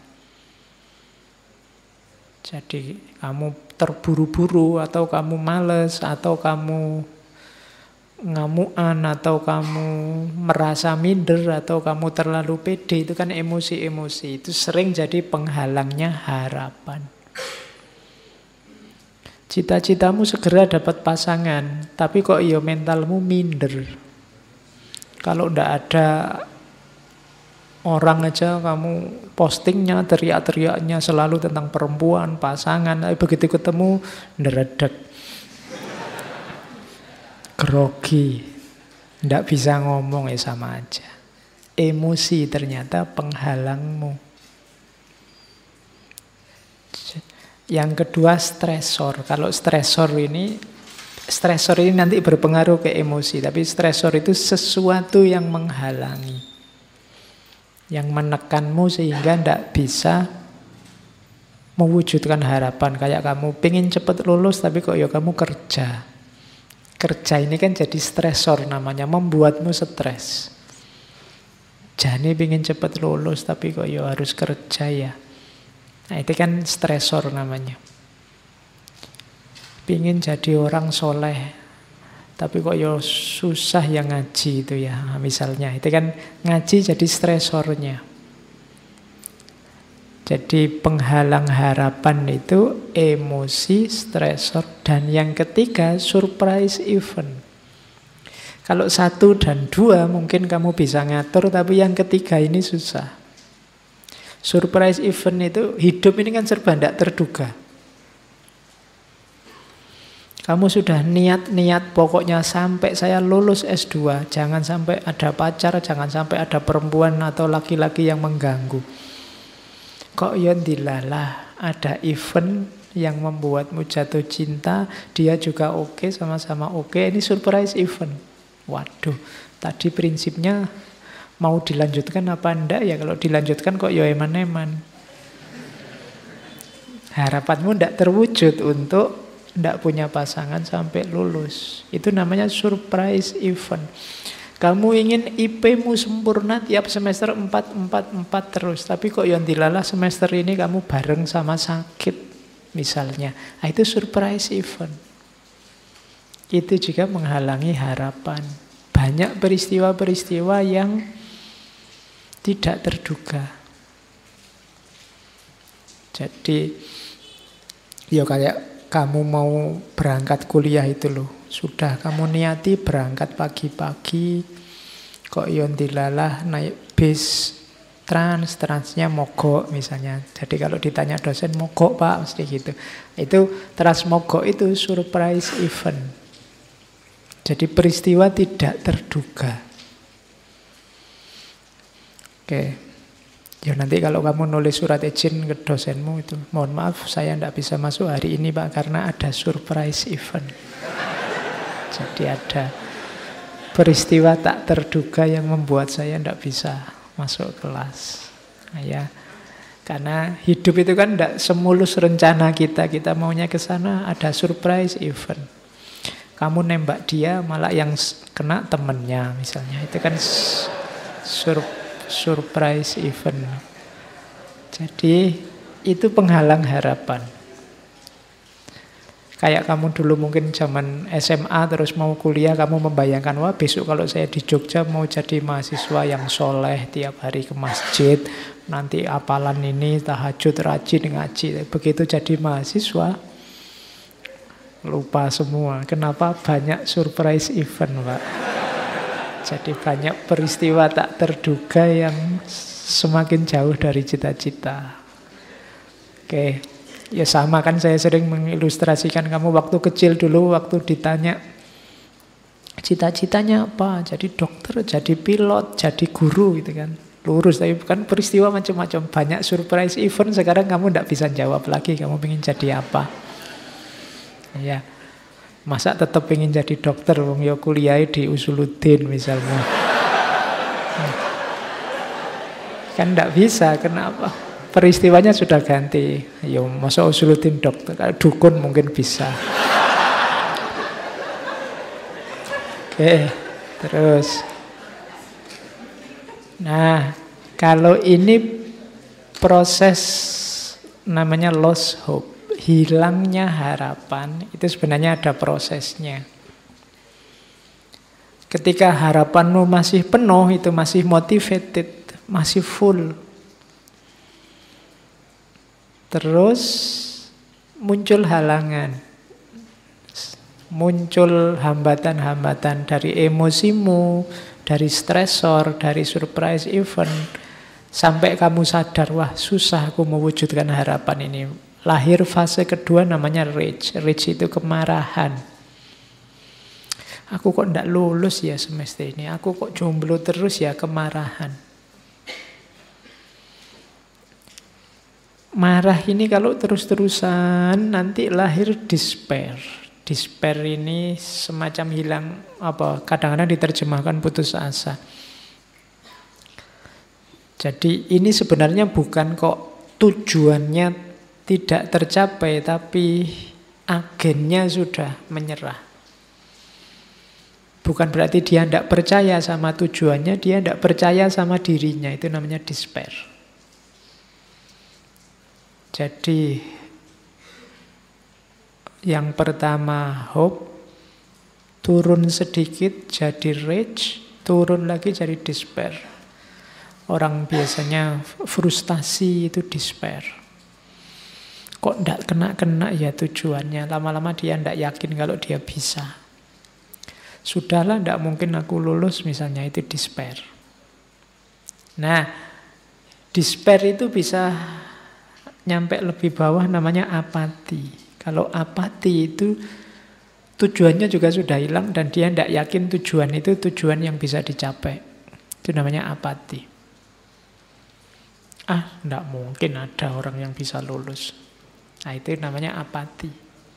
Jadi kamu terburu-buru, atau kamu males, atau kamu ngamuan, atau kamu merasa minder, atau kamu terlalu pede, itu kan emosi-emosi. Itu sering jadi penghalangnya harapan. Cita-citamu segera dapat pasangan, tapi kok iya mentalmu minder. Kalau ndak ada orang aja kamu postingnya, teriak-teriaknya selalu tentang perempuan, pasangan, tapi begitu ketemu nderedek, grogi, ndak bisa ngomong, ya sama aja. Emosi ternyata penghalangmu. Yang kedua stresor. Kalau stresor ini nanti berpengaruh ke emosi, tapi stresor itu sesuatu yang menghalangi, yang menekanmu sehingga ndak bisa mewujudkan harapan. Kayak kamu pengen cepat lulus, tapi kok ya kamu kerja. Kerja ini kan jadi stresor namanya, membuatmu stres. Jani pengen cepat lulus, tapi kok ya harus kerja ya. Nah itu kan stresor namanya. Pengen jadi orang soleh, tapi kok ya susah yang ngaji itu ya. Misalnya, itu kan ngaji jadi stresornya. Jadi penghalang harapan itu emosi, stresor, dan yang ketiga surprise event. Kalau 1 dan 2 mungkin kamu bisa ngatur, tapi yang ketiga ini susah. Surprise event itu, hidup ini kan serba tidak terduga. Kamu sudah niat-niat pokoknya sampai saya lulus S2, jangan sampai ada pacar, jangan sampai ada perempuan atau laki-laki yang mengganggu. Kok ya dilalah, ada event yang membuatmu jatuh cinta, dia juga oke, sama-sama oke, ini surprise event. Waduh, tadi prinsipnya mau dilanjutkan apa enggak ya? Kalau dilanjutkan kok ya eman-eman. Harapanmu enggak terwujud untuk enggak punya pasangan sampai lulus. Itu namanya surprise event. Kamu ingin IP-mu sempurna tiap semester 4 terus, tapi kok yang dilalah semester ini kamu bareng sama sakit misalnya. Nah, itu surprise event. Itu juga menghalangi harapan. Banyak peristiwa-peristiwa yang tidak terduga. Jadi ya kayak kamu mau berangkat kuliah itu loh. Sudah kamu niati berangkat pagi-pagi, kok yon dilalah naik bis transnya mogok misalnya. Jadi kalau ditanya dosen, mogok Pak, mesti gitu. Itu trans mogok itu surprise event. Jadi peristiwa tidak terduga. Oke. Ya nanti kalau kamu nulis surat izin ke dosenmu itu, mohon maaf saya tidak bisa masuk hari ini Pak karena ada surprise event. Jadi ada peristiwa tak terduga yang membuat saya tidak bisa masuk kelas. Nah, ya, karena hidup itu kan tidak semulus rencana kita. Kita maunya ke sana, ada surprise event. Kamu nembak dia, malah yang kena temennya misalnya. Itu kan surprise event. Jadi itu penghalang harapan. Kayak kamu dulu mungkin zaman SMA terus mau kuliah, kamu membayangkan, wah besok kalau saya di Jogja mau jadi mahasiswa yang soleh, tiap hari ke masjid, nanti apalan ini, tahajud, rajin, ngaji. Begitu jadi mahasiswa, lupa semua. Kenapa? Banyak surprise event, Pak. Jadi banyak peristiwa tak terduga yang semakin jauh dari cita-cita. Oke. Ya sama kan, saya sering mengilustrasikan kamu waktu kecil dulu, waktu ditanya cita-citanya apa, jadi dokter, jadi pilot, jadi guru gitu kan. Lurus, tapi kan peristiwa macam-macam, banyak surprise event. Sekarang kamu tidak bisa jawab lagi, kamu ingin jadi apa. Ya, masa tetap ingin jadi dokter, wong ya kuliah di Usuluddin misalnya. Kan tidak bisa, kenapa? Peristiwanya sudah ganti. Ya masa Usuluddin dokter, kalau dukun mungkin bisa. Oke, terus. Nah, kalau ini proses namanya lost hope, hilangnya harapan, itu sebenarnya ada prosesnya. Ketika harapanmu masih penuh, itu masih motivated, masih full. Terus muncul halangan, muncul hambatan-hambatan dari emosimu, dari stresor, dari surprise event, sampai kamu sadar, wah susah aku mewujudkan harapan ini. Lahir fase kedua namanya rage. Rage itu kemarahan. Aku kok tidak lulus ya semester ini, aku kok jomblo terus ya, kemarahan. Marah ini kalau terus-terusan nanti lahir despair. Despair ini semacam hilang, kadang-kadang diterjemahkan putus asa. Jadi ini sebenarnya bukan kok tujuannya tidak tercapai, tapi agennya sudah menyerah. Bukan berarti dia tidak percaya sama tujuannya, dia tidak percaya sama dirinya, itu namanya despair. Jadi yang pertama hope, turun sedikit jadi rage, turun lagi jadi despair. Orang biasanya frustasi itu despair. Kok tidak kena-kena ya tujuannya, lama-lama dia tidak yakin kalau dia bisa. Sudahlah, tidak mungkin aku lulus misalnya, itu despair. Nah, despair itu bisa nyampe lebih bawah, namanya apati. Kalau apati itu tujuannya juga sudah hilang dan dia tidak yakin tujuan itu tujuan yang bisa dicapai. Itu namanya apati. Tidak mungkin ada orang yang bisa lulus. Nah, itu namanya apati.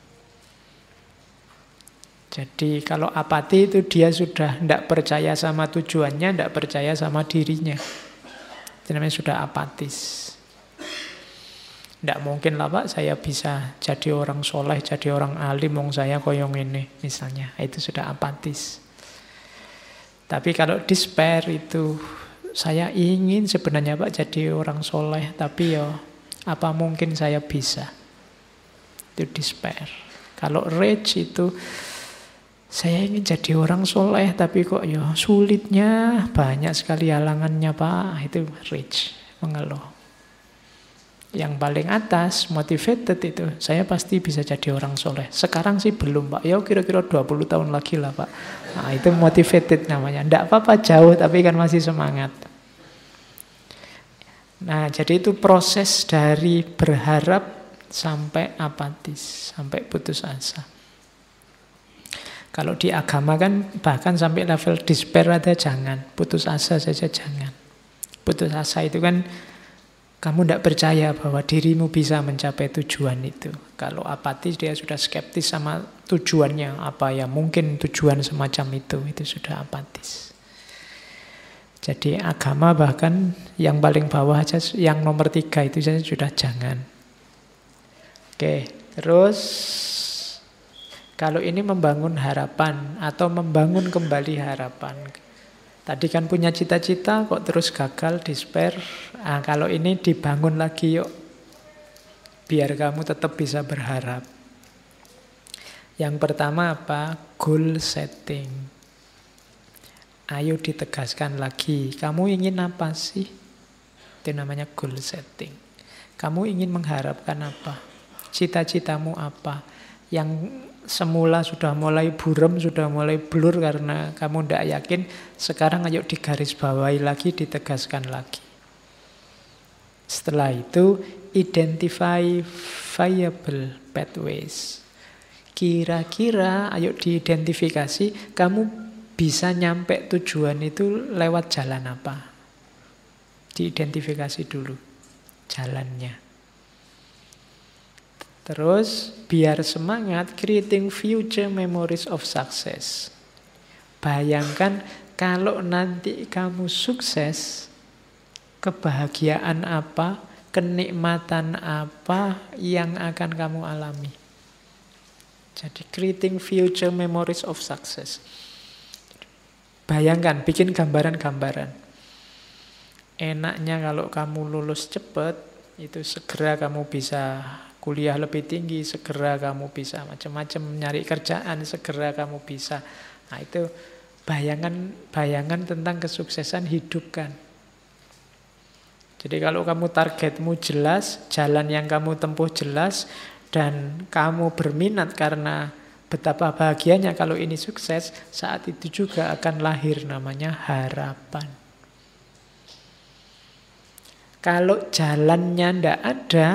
Jadi kalau apati itu dia sudah tidak percaya sama tujuannya, tidak percaya sama dirinya. Itu namanya sudah apatis. Tidak mungkin lah Pak, saya bisa jadi orang soleh, jadi orang alim, wong saya koyong ini misalnya. Itu sudah apatis. Tapi kalau despair itu, saya ingin sebenarnya Pak jadi orang soleh, tapi ya apa mungkin saya bisa. Itu despair. Kalau rage itu, saya ingin jadi orang soleh, tapi kok ya sulitnya, banyak sekali halangannya Pak. Itu rage, mengeluh. Yang paling atas, motivated itu, saya pasti bisa jadi orang soleh. Sekarang sih belum Pak, ya kira-kira 20 tahun lagi lah Pak. Nah, itu motivated namanya. Tidak apa-apa jauh, tapi kan masih semangat. Nah, jadi itu proses dari berharap sampai apatis, sampai putus asa. Kalau di agama kan bahkan sampai level despair ada jangan, putus asa saja jangan. Putus asa itu kan kamu tidak percaya bahwa dirimu bisa mencapai tujuan itu. Kalau apatis dia sudah skeptis sama tujuannya apa ya, mungkin tujuan semacam itu sudah apatis. Jadi agama bahkan yang paling bawah aja, yang nomor 3 itu saja sudah jangan. Oke, terus kalau ini membangun harapan atau membangun kembali harapan. Tadi kan punya cita-cita kok terus gagal, despair. Nah, kalau ini dibangun lagi yuk. Biar kamu tetap bisa berharap. Yang pertama apa? Goal setting. Ayo ditegaskan lagi. Kamu ingin apa sih? Itu namanya goal setting. Kamu ingin mengharapkan apa? Cita-citamu apa? Yang semula sudah mulai buram, sudah mulai blur karena kamu tidak yakin, sekarang ayo digarisbawahi lagi, ditegaskan lagi. Setelah itu, identify viable pathways. Kira-kira ayo diidentifikasi, kamu bisa nyampe tujuan itu lewat jalan apa? Diidentifikasi dulu jalannya. Terus, biar semangat, creating future memories of success. Bayangkan kalau nanti kamu sukses, kebahagiaan apa, kenikmatan apa yang akan kamu alami. Jadi, creating future memories of success. Bayangkan, bikin gambaran-gambaran. Enaknya kalau kamu lulus cepat, itu segera kamu bisa kuliah lebih tinggi, segera kamu bisa macam-macam nyari kerjaan, segera kamu bisa. Nah, itu bayangan tentang kesuksesan hidupkan. Jadi kalau kamu targetmu jelas, jalan yang kamu tempuh jelas, dan kamu berminat karena betapa bahagianya kalau ini sukses, saat itu juga akan lahir namanya harapan. Kalau jalannya ndak ada,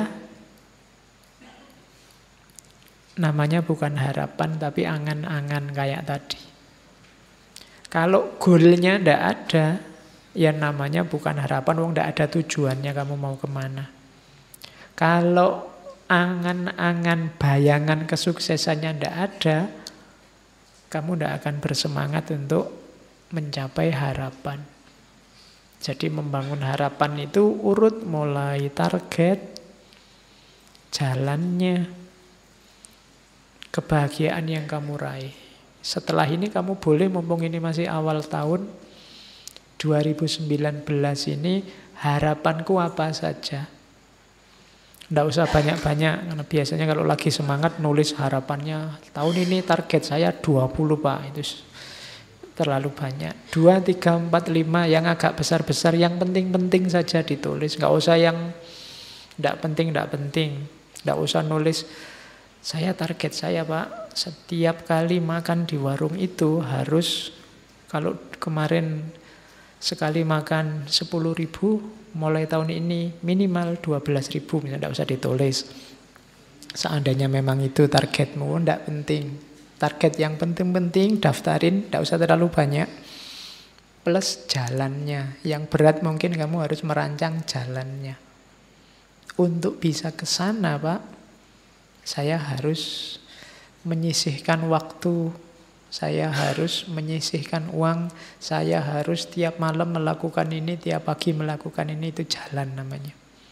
namanya bukan harapan tapi angan-angan kayak tadi. Kalau goalnya ndak ada, ya namanya bukan harapan, wong ndak ada tujuannya kamu mau kemana. Kalau angan-angan, bayangan kesuksesannya ndak ada, kamu ndak akan bersemangat untuk mencapai harapan. Jadi membangun harapan itu urut mulai target, jalannya, kebahagiaan yang kamu raih. Setelah ini kamu boleh, mumpung ini masih awal tahun 2019 ini, harapanku apa saja. Nggak usah banyak-banyak, karena biasanya kalau lagi semangat nulis harapannya, tahun ini target saya 20 Pak, itu terlalu banyak. 2, 3, 4, 5 yang agak besar-besar, yang penting-penting saja ditulis. Nggak usah yang nggak penting. Nggak usah nulis, saya target saya Pak, setiap kali makan di warung itu harus, kalau kemarin sekali makan 10.000, mulai tahun ini minimal 12.000, misalnya, tidak usah ditulis. Seandainya memang itu targetmu, tidak penting. Target yang penting-penting, daftarin, tidak usah terlalu banyak. Plus jalannya, yang berat mungkin kamu harus merancang jalannya. Untuk bisa ke sana Pak, saya harus menyisihkan waktu, saya harus menyisihkan uang, saya harus tiap malam melakukan ini, tiap pagi melakukan ini, itu jalan namanya.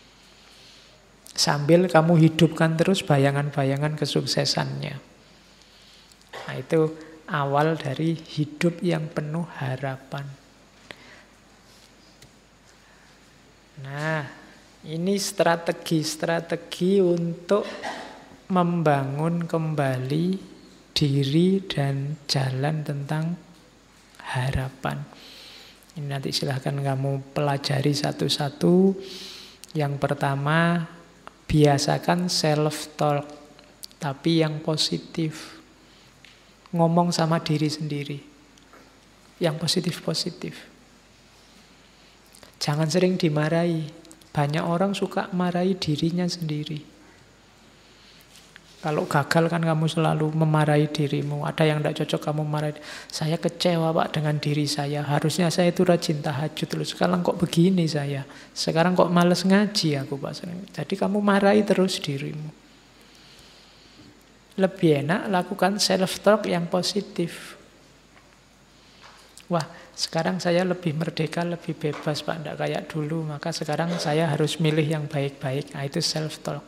Sambil kamu hidupkan terus bayangan-bayangan kesuksesannya. Nah, itu awal dari hidup yang penuh harapan. Nah, ini strategi untuk membangun kembali diri dan jalan tentang harapan. Ini nanti silahkan kamu pelajari satu-satu. Yang pertama, Biasakan self-talk, tapi yang positif. Ngomong sama diri sendiri. Yang positif-positif. Jangan sering dimarahi. Banyak orang suka marahi dirinya sendiri. Kalau gagal kan kamu selalu memarahi dirimu. Ada yang tidak cocok kamu marahi. Saya kecewa Pak dengan diri saya. Harusnya saya itu rajin tahajud loh. Sekarang kok begini saya. Sekarang kok males ngaji aku Pak. Jadi kamu marahi terus dirimu. Lebih enak lakukan self-talk yang positif. Wah, sekarang saya lebih merdeka, lebih bebas Pak. Tidak kayak dulu. Maka sekarang saya harus milih yang baik-baik. Nah, itu self-talk.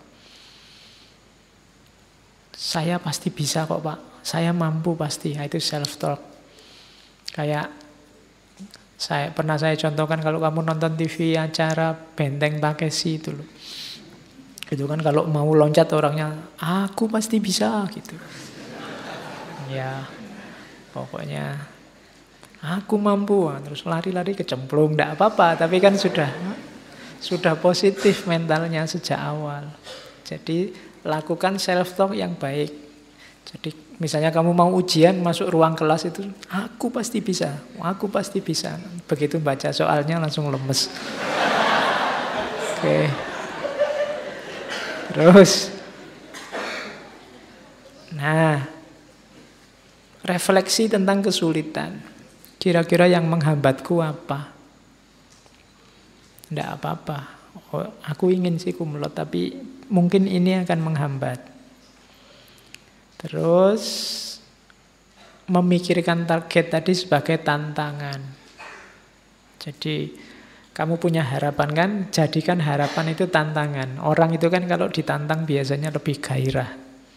Saya pasti bisa kok Pak, saya mampu pasti, itu self-talk. Kayak pernah saya contohkan kalau kamu nonton TV acara Benteng Takeshi itu loh. Gitu kan kalau mau loncat orangnya, aku pasti bisa gitu. Ya, pokoknya aku mampu, terus lari-lari kecemplung, enggak apa-apa, tapi kan sudah positif mentalnya sejak awal. Jadi lakukan self-talk yang baik. Jadi misalnya kamu mau ujian masuk ruang kelas itu, aku pasti bisa, aku pasti bisa. Begitu baca soalnya langsung lemes. Oke. Terus, nah, refleksi tentang kesulitan. Kira-kira yang menghambatku apa? Tidak apa-apa. Oh, aku ingin sih kumlot, tapi mungkin ini akan menghambat. Terus memikirkan target tadi sebagai tantangan. Jadi kamu punya harapan kan, jadikan harapan itu tantangan. Orang itu kan kalau ditantang biasanya lebih gairah,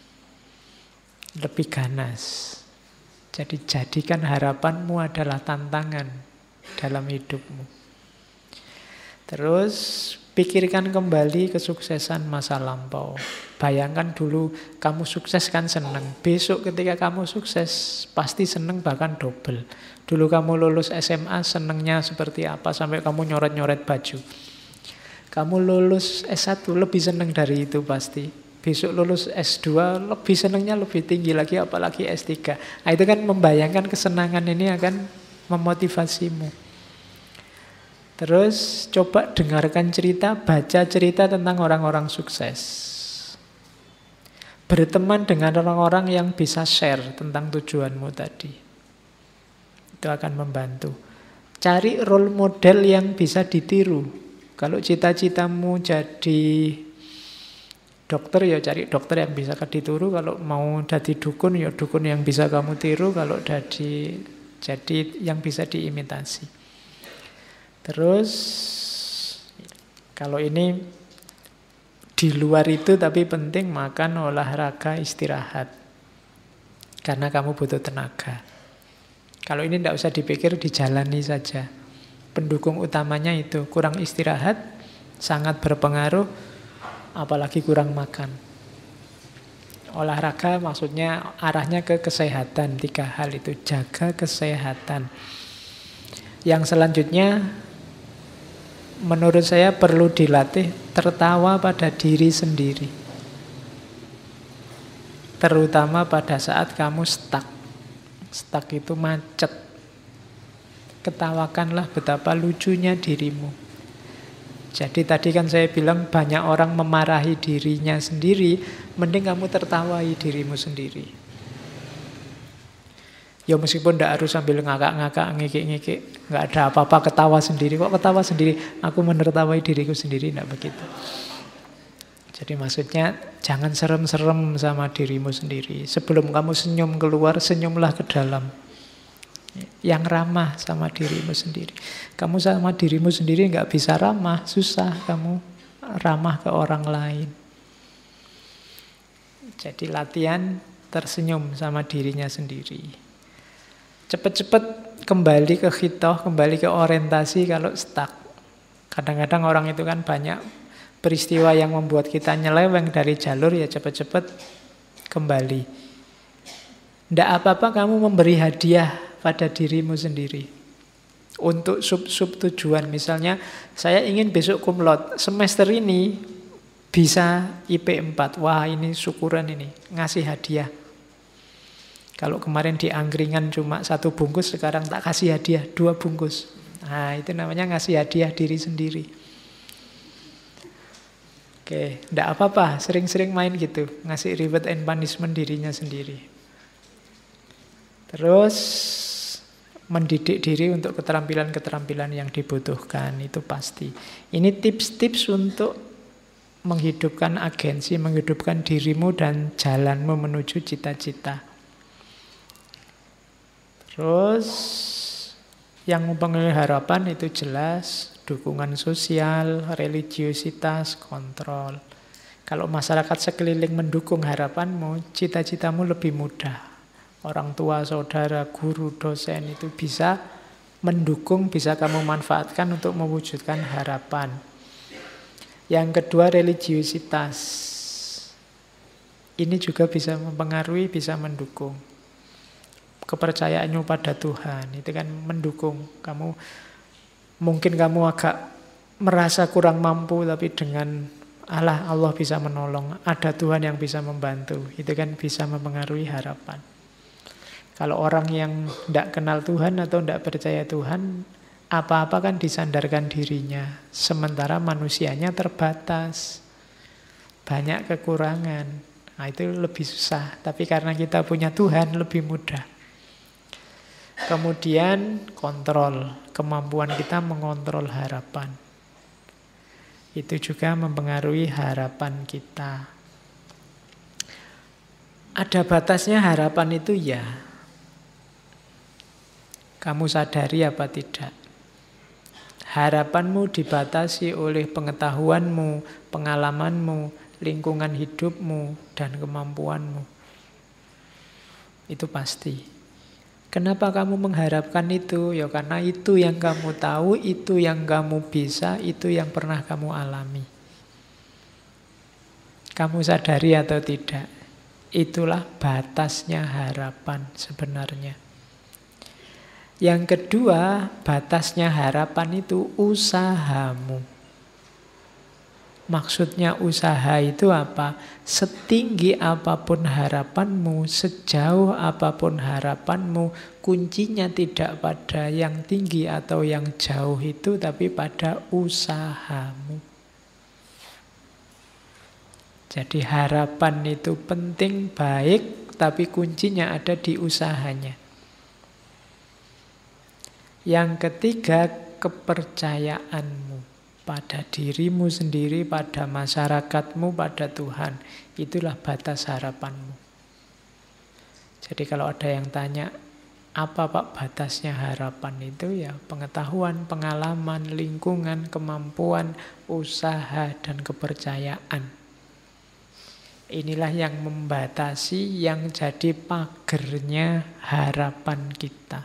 lebih ganas. Jadi jadikan harapanmu adalah tantangan dalam hidupmu. Terus pikirkan kembali kesuksesan masa lampau. Bayangkan dulu kamu sukses kan seneng. Besok ketika kamu sukses pasti seneng bahkan double. Dulu kamu lulus SMA senengnya seperti apa sampai kamu nyoret-nyoret baju. Kamu lulus S1 lebih seneng dari itu pasti. Besok lulus S2 lebih senengnya lebih tinggi lagi apalagi S3. Nah itu kan membayangkan kesenangan ini akan memotivasimu. Terus coba dengarkan cerita, baca cerita tentang orang-orang sukses. Berteman dengan orang-orang yang bisa share tentang tujuanmu tadi. Itu akan membantu. Cari role model yang bisa ditiru. Kalau cita-citamu jadi dokter, ya cari dokter yang bisa ditiru. Kalau mau jadi dukun, ya dukun yang bisa kamu tiru. Kalau jadi yang bisa diimitasi. Terus kalau ini di luar itu tapi penting makan, olahraga, istirahat. Karena kamu butuh tenaga. Kalau ini tidak usah dipikir, dijalani saja. Pendukung utamanya itu kurang istirahat, sangat berpengaruh, apalagi kurang makan. Olahraga maksudnya arahnya ke kesehatan, 3 hal itu, jaga kesehatan. Yang selanjutnya menurut saya perlu dilatih tertawa pada diri sendiri. Terutama pada saat kamu stuck. Stuck itu macet. Ketawakanlah betapa lucunya dirimu. Jadi tadi kan saya bilang banyak orang memarahi dirinya sendiri, mending kamu tertawai dirimu sendiri. Ya meskipun tidak harus sambil ngakak-ngakak, ngikik-ngikik. Nggak ada apa-apa, ketawa sendiri. Kok ketawa sendiri? Aku menertawai diriku sendiri, tidak begitu. Jadi maksudnya jangan serem-serem sama dirimu sendiri. Sebelum kamu senyum keluar, senyumlah ke dalam. Yang ramah sama dirimu sendiri. Kamu sama dirimu sendiri nggak bisa ramah, susah kamu ramah ke orang lain. Jadi latihan tersenyum sama dirinya sendiri. Cepat-cepat kembali ke khitoh, kembali ke orientasi kalau stuck. Kadang-kadang orang itu kan banyak peristiwa yang membuat kita nyeleweng dari jalur, ya cepat-cepat kembali. Tidak apa-apa kamu memberi hadiah pada dirimu sendiri. Untuk sub-sub tujuan, misalnya saya ingin besok kumlot. Semester ini Bisa IP 4, wah ini syukuran ini, ngasih hadiah. Kalau kemarin di angkringan cuma 1 bungkus, sekarang tak kasih hadiah 2 bungkus. Nah, itu namanya ngasih hadiah diri sendiri. Oke, enggak apa-apa, sering-sering main gitu, ngasih reward and punishment dirinya sendiri. Terus mendidik diri untuk keterampilan-keterampilan yang dibutuhkan, itu pasti. Ini tips-tips untuk menghidupkan agensi, menghidupkan dirimu dan jalanmu menuju cita-cita. Terus yang mempengaruhi harapan itu jelas dukungan sosial, religiositas, kontrol. Kalau masyarakat sekeliling mendukung harapanmu, cita-citamu lebih mudah. Orang tua, saudara, guru, dosen itu bisa mendukung, bisa kamu manfaatkan untuk mewujudkan harapan. Yang kedua, religiositas. Ini juga bisa mempengaruhi, bisa mendukung. Kepercayaanmu pada Tuhan itu kan mendukung kamu. Mungkin kamu agak merasa kurang mampu, tapi dengan Allah bisa menolong, ada Tuhan yang bisa membantu, itu kan bisa mempengaruhi harapan. Kalau orang yang tidak kenal Tuhan atau tidak percaya Tuhan, apa-apa kan disandarkan dirinya, sementara manusianya terbatas, banyak kekurangan. Nah, itu lebih susah, tapi karena kita punya Tuhan lebih mudah. Kemudian kontrol, kemampuan kita mengontrol harapan. Itu juga mempengaruhi harapan kita. Ada batasnya harapan itu ya. Kamu sadari apa tidak? Harapanmu dibatasi oleh pengetahuanmu, pengalamanmu, lingkungan hidupmu, dan kemampuanmu. Itu pasti. Kenapa kamu mengharapkan itu? Ya karena itu yang kamu tahu, itu yang kamu bisa, itu yang pernah kamu alami. Kamu sadari atau tidak? Itulah batasnya harapan sebenarnya. Yang kedua, batasnya harapan itu usahamu. Maksudnya usaha itu apa? Setinggi apapun harapanmu, sejauh apapun harapanmu, kuncinya tidak pada yang tinggi atau yang jauh itu, tapi pada usahamu. Jadi harapan itu penting, baik, tapi kuncinya ada di usahanya. Yang ketiga, kepercayaanmu pada dirimu sendiri, pada masyarakatmu, pada Tuhan. Itulah batas harapanmu. Jadi kalau ada yang tanya, apa Pak batasnya harapan itu? Ya pengetahuan, pengalaman, lingkungan, kemampuan, usaha, dan kepercayaan. Inilah yang membatasi, yang jadi pagernya harapan kita.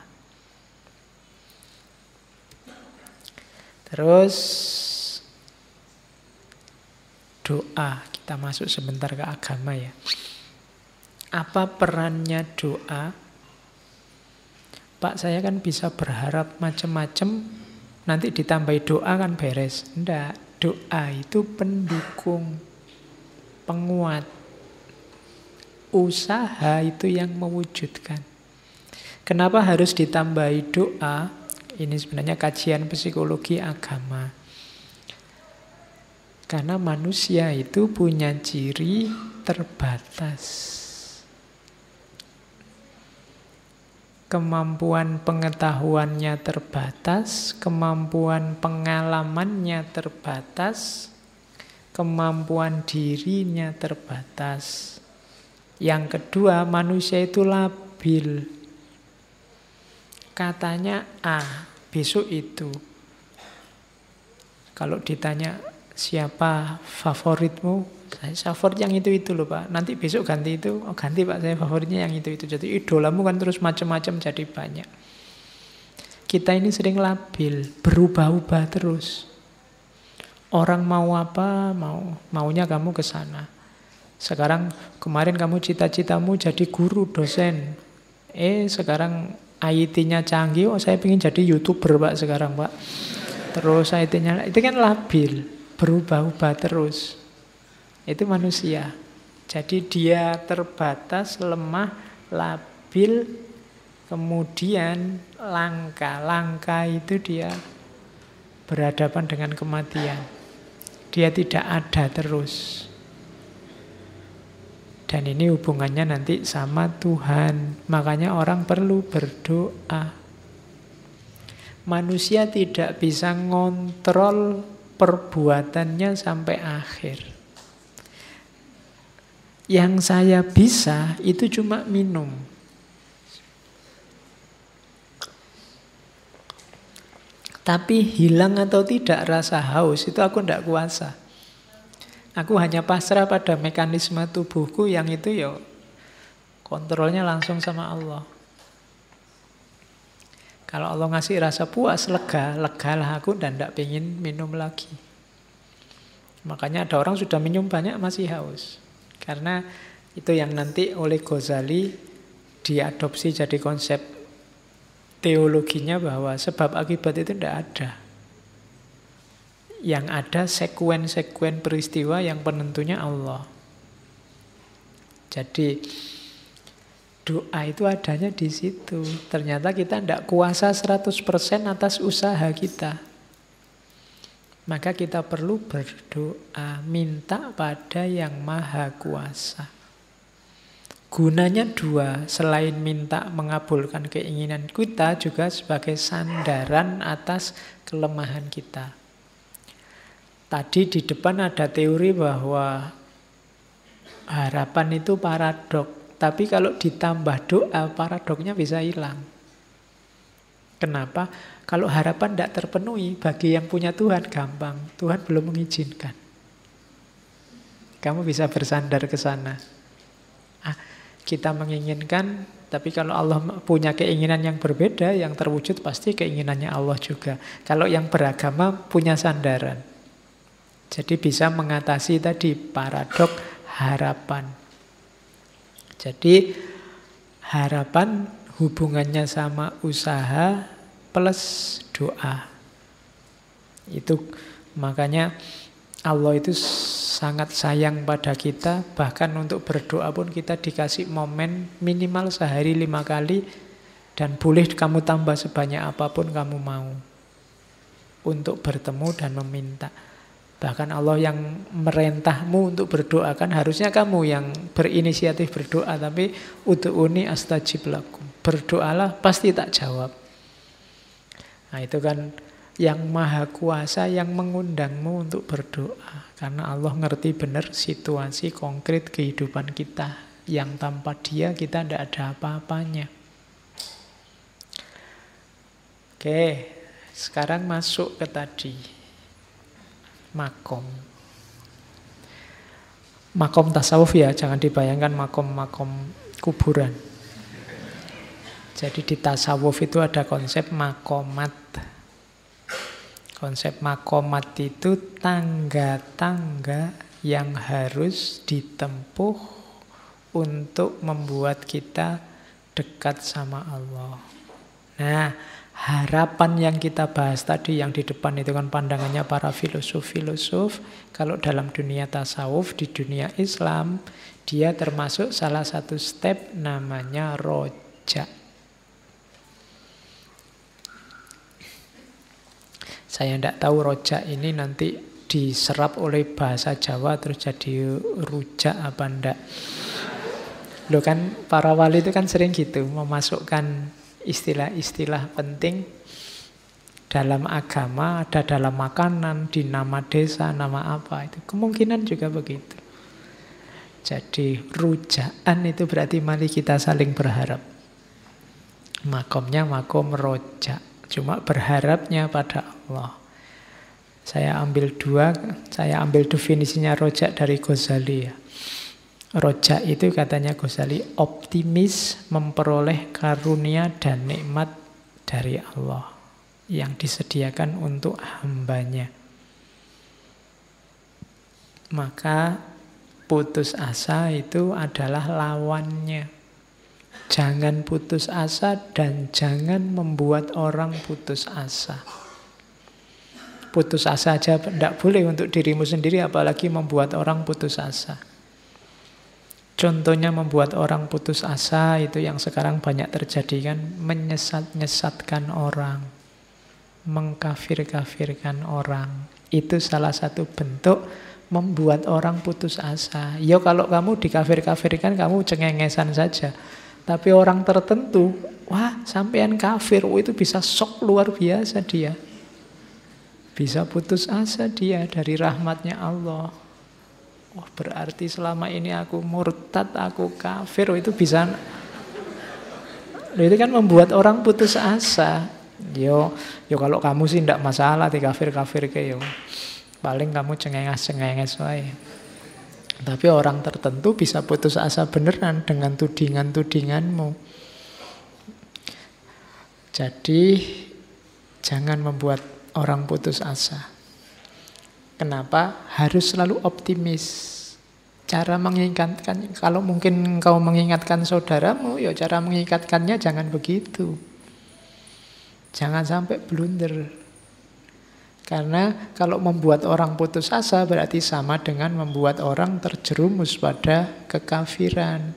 Terus doa, kita masuk sebentar ke agama ya. Apa perannya doa? Pak, saya kan bisa berharap macam-macam, nanti ditambahi doa kan beres. Enggak, doa itu pendukung, penguat. Usaha itu yang mewujudkan. Kenapa harus ditambahi doa? Ini sebenarnya kajian psikologi agama. Karena manusia itu punya ciri terbatas. Kemampuan pengetahuannya terbatas, kemampuan pengalamannya terbatas, kemampuan dirinya terbatas. Yang kedua, manusia itu labil. Katanya A, besok itu. Kalau ditanya siapa favoritmu, saya favorit yang itu loh Pak. Nanti besok ganti itu, oh ganti Pak, saya favoritnya yang itu. Jadi idolamu kan terus macam-macam jadi banyak. Kita ini sering labil, berubah-ubah terus. Orang mau apa, maunya kamu ke sana. Sekarang kemarin kamu cita-citamu jadi guru, dosen. Sekarang IT-nya canggih, saya pengen jadi YouTuber Pak sekarang Pak. Terus IT-nya, itu kan labil, berubah-ubah terus. Itu manusia. Jadi dia terbatas, lemah, labil, kemudian langka. Langka itu dia berhadapan dengan kematian. Dia tidak ada terus. Dan ini hubungannya nanti sama Tuhan. Makanya orang perlu berdoa. Manusia tidak bisa ngontrol perbuatannya sampai akhir. Yang saya bisa itu cuma minum. Tapi hilang atau tidak rasa haus itu aku tidak kuasa. Aku hanya pasrah pada mekanisme tubuhku yang itu ya kontrolnya langsung sama Allah. Kalau Allah ngasih rasa puas, lega lah aku dan tidak pengen minum lagi. Makanya ada orang sudah minum banyak masih haus. Karena itu yang nanti oleh Ghazali diadopsi jadi konsep teologinya bahwa sebab akibat itu tidak ada. Yang ada sekuen-sekuen peristiwa yang penentunya Allah. Jadi doa itu adanya di situ. Ternyata kita tidak kuasa 100% atas usaha kita. Maka kita perlu berdoa, minta pada yang maha kuasa. Gunanya dua, selain minta mengabulkan keinginan kita, juga sebagai sandaran atas kelemahan kita. Tadi di depan ada teori bahwa harapan itu paradok. Tapi kalau ditambah doa, paradoknya bisa hilang. Kenapa? Kalau harapan tidak terpenuhi, bagi yang punya Tuhan gampang. Tuhan belum mengizinkan. Kamu bisa bersandar ke sana. Kita menginginkan, tapi kalau Allah punya keinginan yang berbeda, yang terwujud pasti keinginannya Allah juga. Kalau yang beragama punya sandaran. Jadi bisa mengatasi tadi paradok harapan. Jadi harapan hubungannya sama usaha plus doa. Itu makanya Allah itu sangat sayang pada kita. Bahkan untuk berdoa pun kita dikasih momen minimal sehari 5 kali. Dan boleh kamu tambah sebanyak apapun kamu mau. Untuk bertemu dan meminta. Bahkan Allah yang merintahmu untuk berdoa, kan harusnya kamu yang berinisiatif berdoa. Tapi ud'uni astajib lakum. Berdoalah pasti tak jawab. Nah itu kan yang maha kuasa yang mengundangmu untuk berdoa. Karena Allah ngerti benar situasi konkret kehidupan kita. Yang tanpa dia kita tidak ada apa-apanya. Oke, sekarang masuk ke tadi. Makom. Makom tasawuf ya, jangan dibayangkan makom-makom kuburan. Jadi di tasawuf itu ada konsep makomat. Konsep makomat itu tangga-tangga yang harus ditempuh untuk membuat kita dekat sama Allah. Nah, harapan yang kita bahas tadi yang di depan itu kan pandangannya para filosof-filosof. Kalau dalam dunia tasawuf, di dunia Islam, dia termasuk salah satu step namanya roja. Saya tidak tahu roja ini nanti diserap oleh bahasa Jawa terus jadi rujak apa enggak. Loh kan para wali itu kan sering gitu memasukkan istilah-istilah penting dalam agama, ada dalam makanan, di nama desa, nama apa itu. Kemungkinan juga begitu. Jadi rujaan itu berarti mari kita saling berharap. Makomnya makom rojak. Cuma berharapnya pada Allah. Saya ambil definisinya rojak dari Ghazali ya. Rojak itu katanya Ghazali optimis memperoleh karunia dan nikmat dari Allah yang disediakan untuk hambanya. Maka putus asa itu adalah lawannya. Jangan putus asa dan jangan membuat orang putus asa. Putus asa aja tidak boleh untuk dirimu sendiri, apalagi membuat orang putus asa. Contohnya membuat orang putus asa itu yang sekarang banyak terjadi kan, menyesat-nyesatkan orang, mengkafir-kafirkan orang. Itu salah satu bentuk membuat orang putus asa. Ya kalau kamu dikafir-kafirkan kamu cengengesan saja. Tapi orang tertentu, wah sampean kafir, itu bisa shock luar biasa dia. Bisa putus asa dia dari rahmatnya Allah. Wah berarti selama ini aku murtad, aku kafir. Itu bisa. Itu kan membuat orang putus asa. Yo kalau kamu sih tidak masalah dikafir-kafir ke yo. Paling kamu cengenges-cengenges wae. Tapi orang tertentu bisa putus asa beneran dengan tudingan-tudinganmu. Jadi jangan membuat orang putus asa. Kenapa? Harus selalu optimis. Cara mengingatkan, kalau mungkin engkau mengingatkan saudaramu, ya cara mengingatkannya jangan begitu. Jangan sampai blunder. Karena kalau membuat orang putus asa berarti sama dengan membuat orang terjerumus pada kekafiran.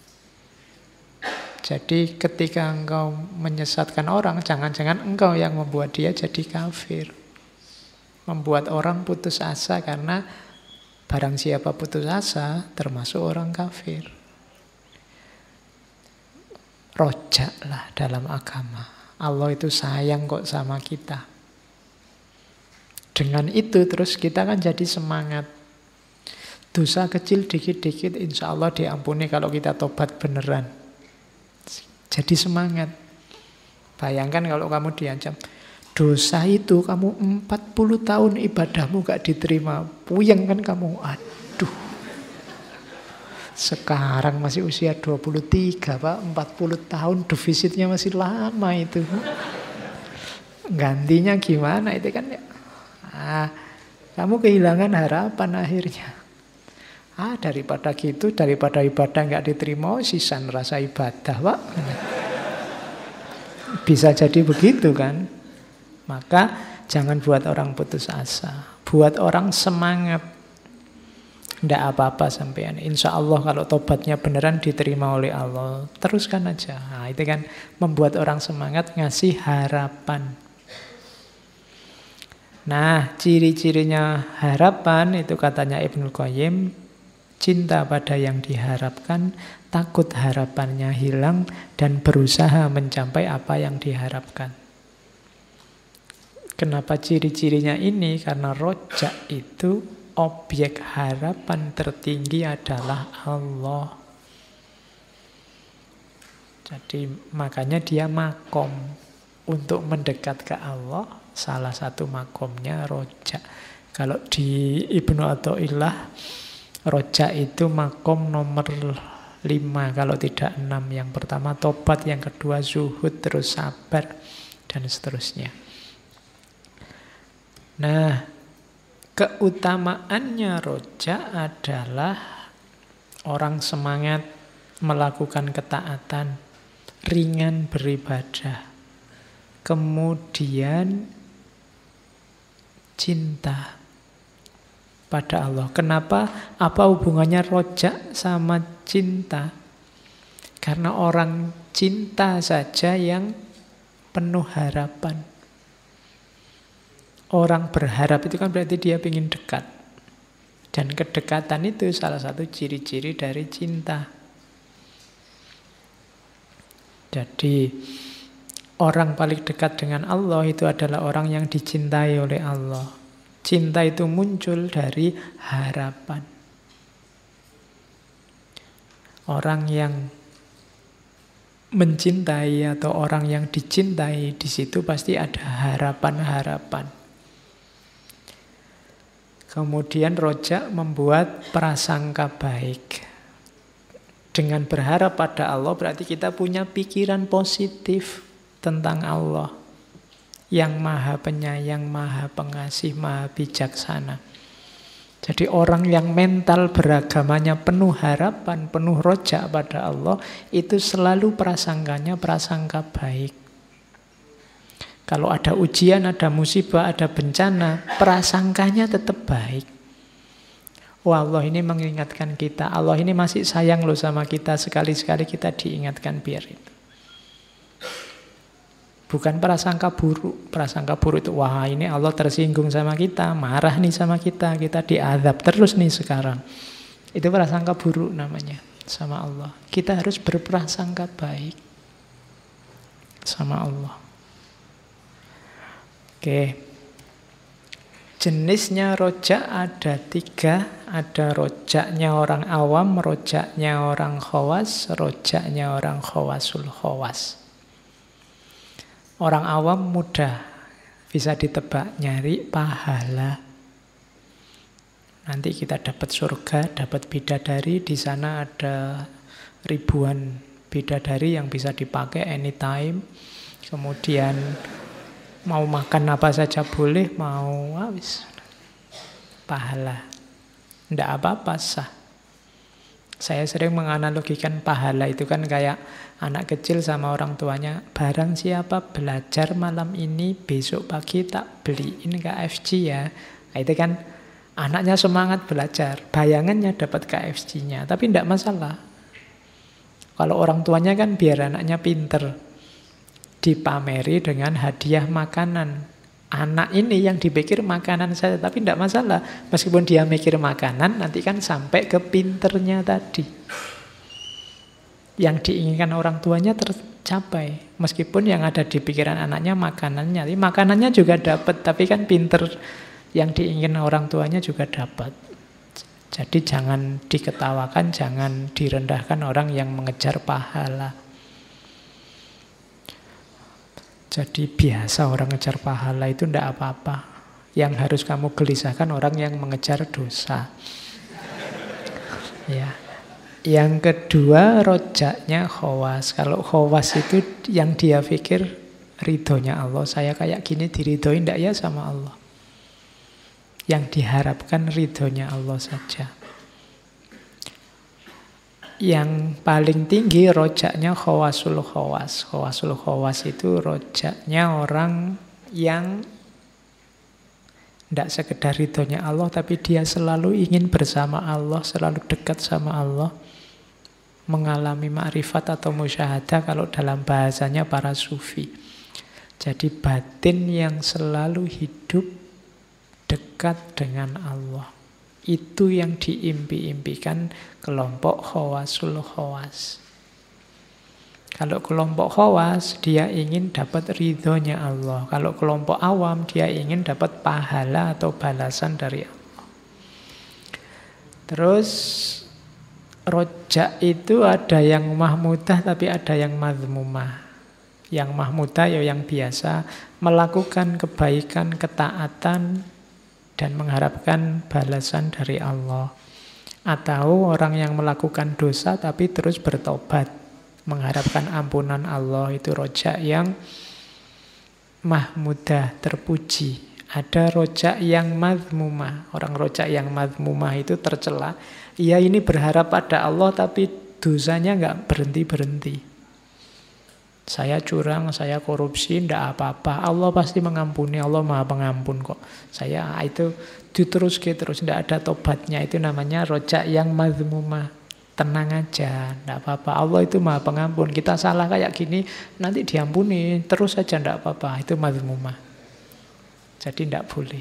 Jadi ketika engkau menyesatkan orang, jangan-jangan engkau yang membuat dia jadi kafir. Membuat orang putus asa karena barang siapa putus asa termasuk orang kafir. Rojaklah dalam agama. Allah itu sayang kok sama kita. Dengan itu terus kita kan jadi semangat. Dosa kecil dikit-dikit insya Allah diampuni kalau kita tobat beneran. Jadi semangat. Bayangkan kalau kamu diancam, dosa itu kamu 40 tahun ibadahmu gak diterima. Puyeng kan kamu, aduh. Sekarang masih usia 23 Pak, 40 tahun defisitnya masih lama itu. Gantinya gimana itu kan ya. Kamu kehilangan harapan akhirnya. Daripada gitu, daripada ibadah nggak diterima, sisan rasa ibadah, Pak. Bisa jadi begitu kan? Maka jangan buat orang putus asa. Buat orang semangat. Nggak apa-apa sampean. Insya Allah kalau tobatnya beneran diterima oleh Allah, teruskan aja. Itu kan membuat orang semangat, ngasih harapan. Nah, ciri-cirinya harapan itu katanya Ibnul Qayyim, cinta pada yang diharapkan, takut harapannya hilang, dan berusaha mencapai apa yang diharapkan. Kenapa ciri-cirinya ini? Karena rojak itu objek harapan tertinggi adalah Allah. Jadi makanya dia makom. Untuk mendekat ke Allah, salah satu makomnya rojak. Kalau di Ibnu Athaillah, rojak itu makom nomor 5, kalau tidak 6. Yang pertama tobat, yang kedua zuhud, terus sabar, dan seterusnya. Nah, keutamaannya rojak adalah orang semangat melakukan ketaatan, ringan beribadah. Kemudian cinta pada Allah. Kenapa? Apa hubungannya rojak sama cinta? Karena orang cinta saja yang penuh harapan. Orang berharap itu kan berarti dia ingin dekat. Dan kedekatan itu salah satu ciri-ciri dari cinta. Jadi orang paling dekat dengan Allah itu adalah orang yang dicintai oleh Allah. Cinta itu muncul dari harapan. Orang yang mencintai atau orang yang dicintai, di situ pasti ada harapan-harapan. Kemudian rojak membuat prasangka baik. Dengan berharap pada Allah berarti kita punya pikiran positif tentang Allah yang maha penyayang, maha pengasih, maha bijaksana. Jadi orang yang mental beragamanya penuh harapan, penuh rojak pada Allah, itu selalu prasangkanya prasangka baik. Kalau ada ujian, ada musibah, ada bencana, prasangkanya tetap baik. Wah, Allah ini mengingatkan kita, Allah ini masih sayang loh sama kita, sekali-sekali kita diingatkan biar itu. Bukan prasangka buruk. Prasangka buruk itu, wah ini Allah tersinggung sama kita, marah nih sama kita diazab terus nih sekarang. Itu prasangka buruk namanya sama Allah. Kita harus berprasangka baik sama Allah. Oke. Jenisnya rojak ada 3. Ada rojaknya orang awam, rojaknya orang khawas, rojaknya orang khawasul khawas. Orang awam mudah bisa ditebak, nyari pahala. Nanti kita dapat surga, dapat bidadari, di sana ada ribuan bidadari yang bisa dipakai anytime. Kemudian mau makan apa saja boleh, mau habis pahala. Tidak apa-apa, sah. Saya sering menganalogikan pahala itu kan kayak anak kecil sama orang tuanya. Barang siapa belajar malam ini, besok pagi tak beliin KFC ya. Nah, itu kan anaknya semangat belajar, bayangannya dapat KFC-nya. Tapi tidak masalah. Kalau orang tuanya kan biar anaknya pinter, dipameri dengan hadiah makanan. Anak ini yang dipikir makanan saja, tapi tidak masalah. Meskipun dia mikir makanan, nanti kan sampai ke pinternya tadi. Yang diinginkan orang tuanya tercapai. Meskipun yang ada di pikiran anaknya makanannya. Tapi makanannya juga dapat, tapi kan pinter yang diinginkan orang tuanya juga dapat. Jadi jangan diketawakan, jangan direndahkan orang yang mengejar pahala. Jadi biasa orang ngejar pahala itu tidak apa-apa. Yang harus kamu gelisahkan orang yang mengejar dosa. Ya. Yang kedua rojaknya khawas. Kalau khawas itu yang dia pikir ridhonya Allah. Saya kayak gini diridhoin tidak ya sama Allah. Yang diharapkan ridhonya Allah saja. Yang paling tinggi rojaknya khawasul khawas. Khawasul khawas itu rojaknya orang yang tidak sekedar ridhonya Allah, tapi dia selalu ingin bersama Allah, selalu dekat sama Allah, mengalami ma'rifat atau musyahadah kalau dalam bahasanya para sufi. Jadi batin yang selalu hidup dekat dengan Allah. Itu yang diimpi-impikan kelompok khawasul khawas. Kalau kelompok khawas, dia ingin dapat ridhonya Allah. Kalau kelompok awam, dia ingin dapat pahala atau balasan dari Allah. Terus, rojak itu ada yang mahmudah, tapi ada yang mazmumah. Yang mahmudah ya yang biasa, melakukan kebaikan, ketaatan, dan mengharapkan balasan dari Allah. Atau orang yang melakukan dosa tapi terus bertobat, mengharapkan ampunan Allah, itu rojak yang mahmudah, terpuji. Ada rojak yang mazmumah. Orang rojak yang mazmumah itu tercela. Ia ini berharap pada Allah tapi dosanya nggak berhenti-berhenti. Saya curang, saya korupsi, tidak apa-apa. Allah pasti mengampuni, Allah maha pengampun kok. Saya itu terus, tidak ada tobatnya. Itu namanya rojak yang mazmumah. Tenang aja, tidak apa-apa. Allah itu maha pengampun. Kita salah kayak gini, nanti diampuni. Terus saja, tidak apa-apa. Itu mazmumah. Jadi tidak boleh.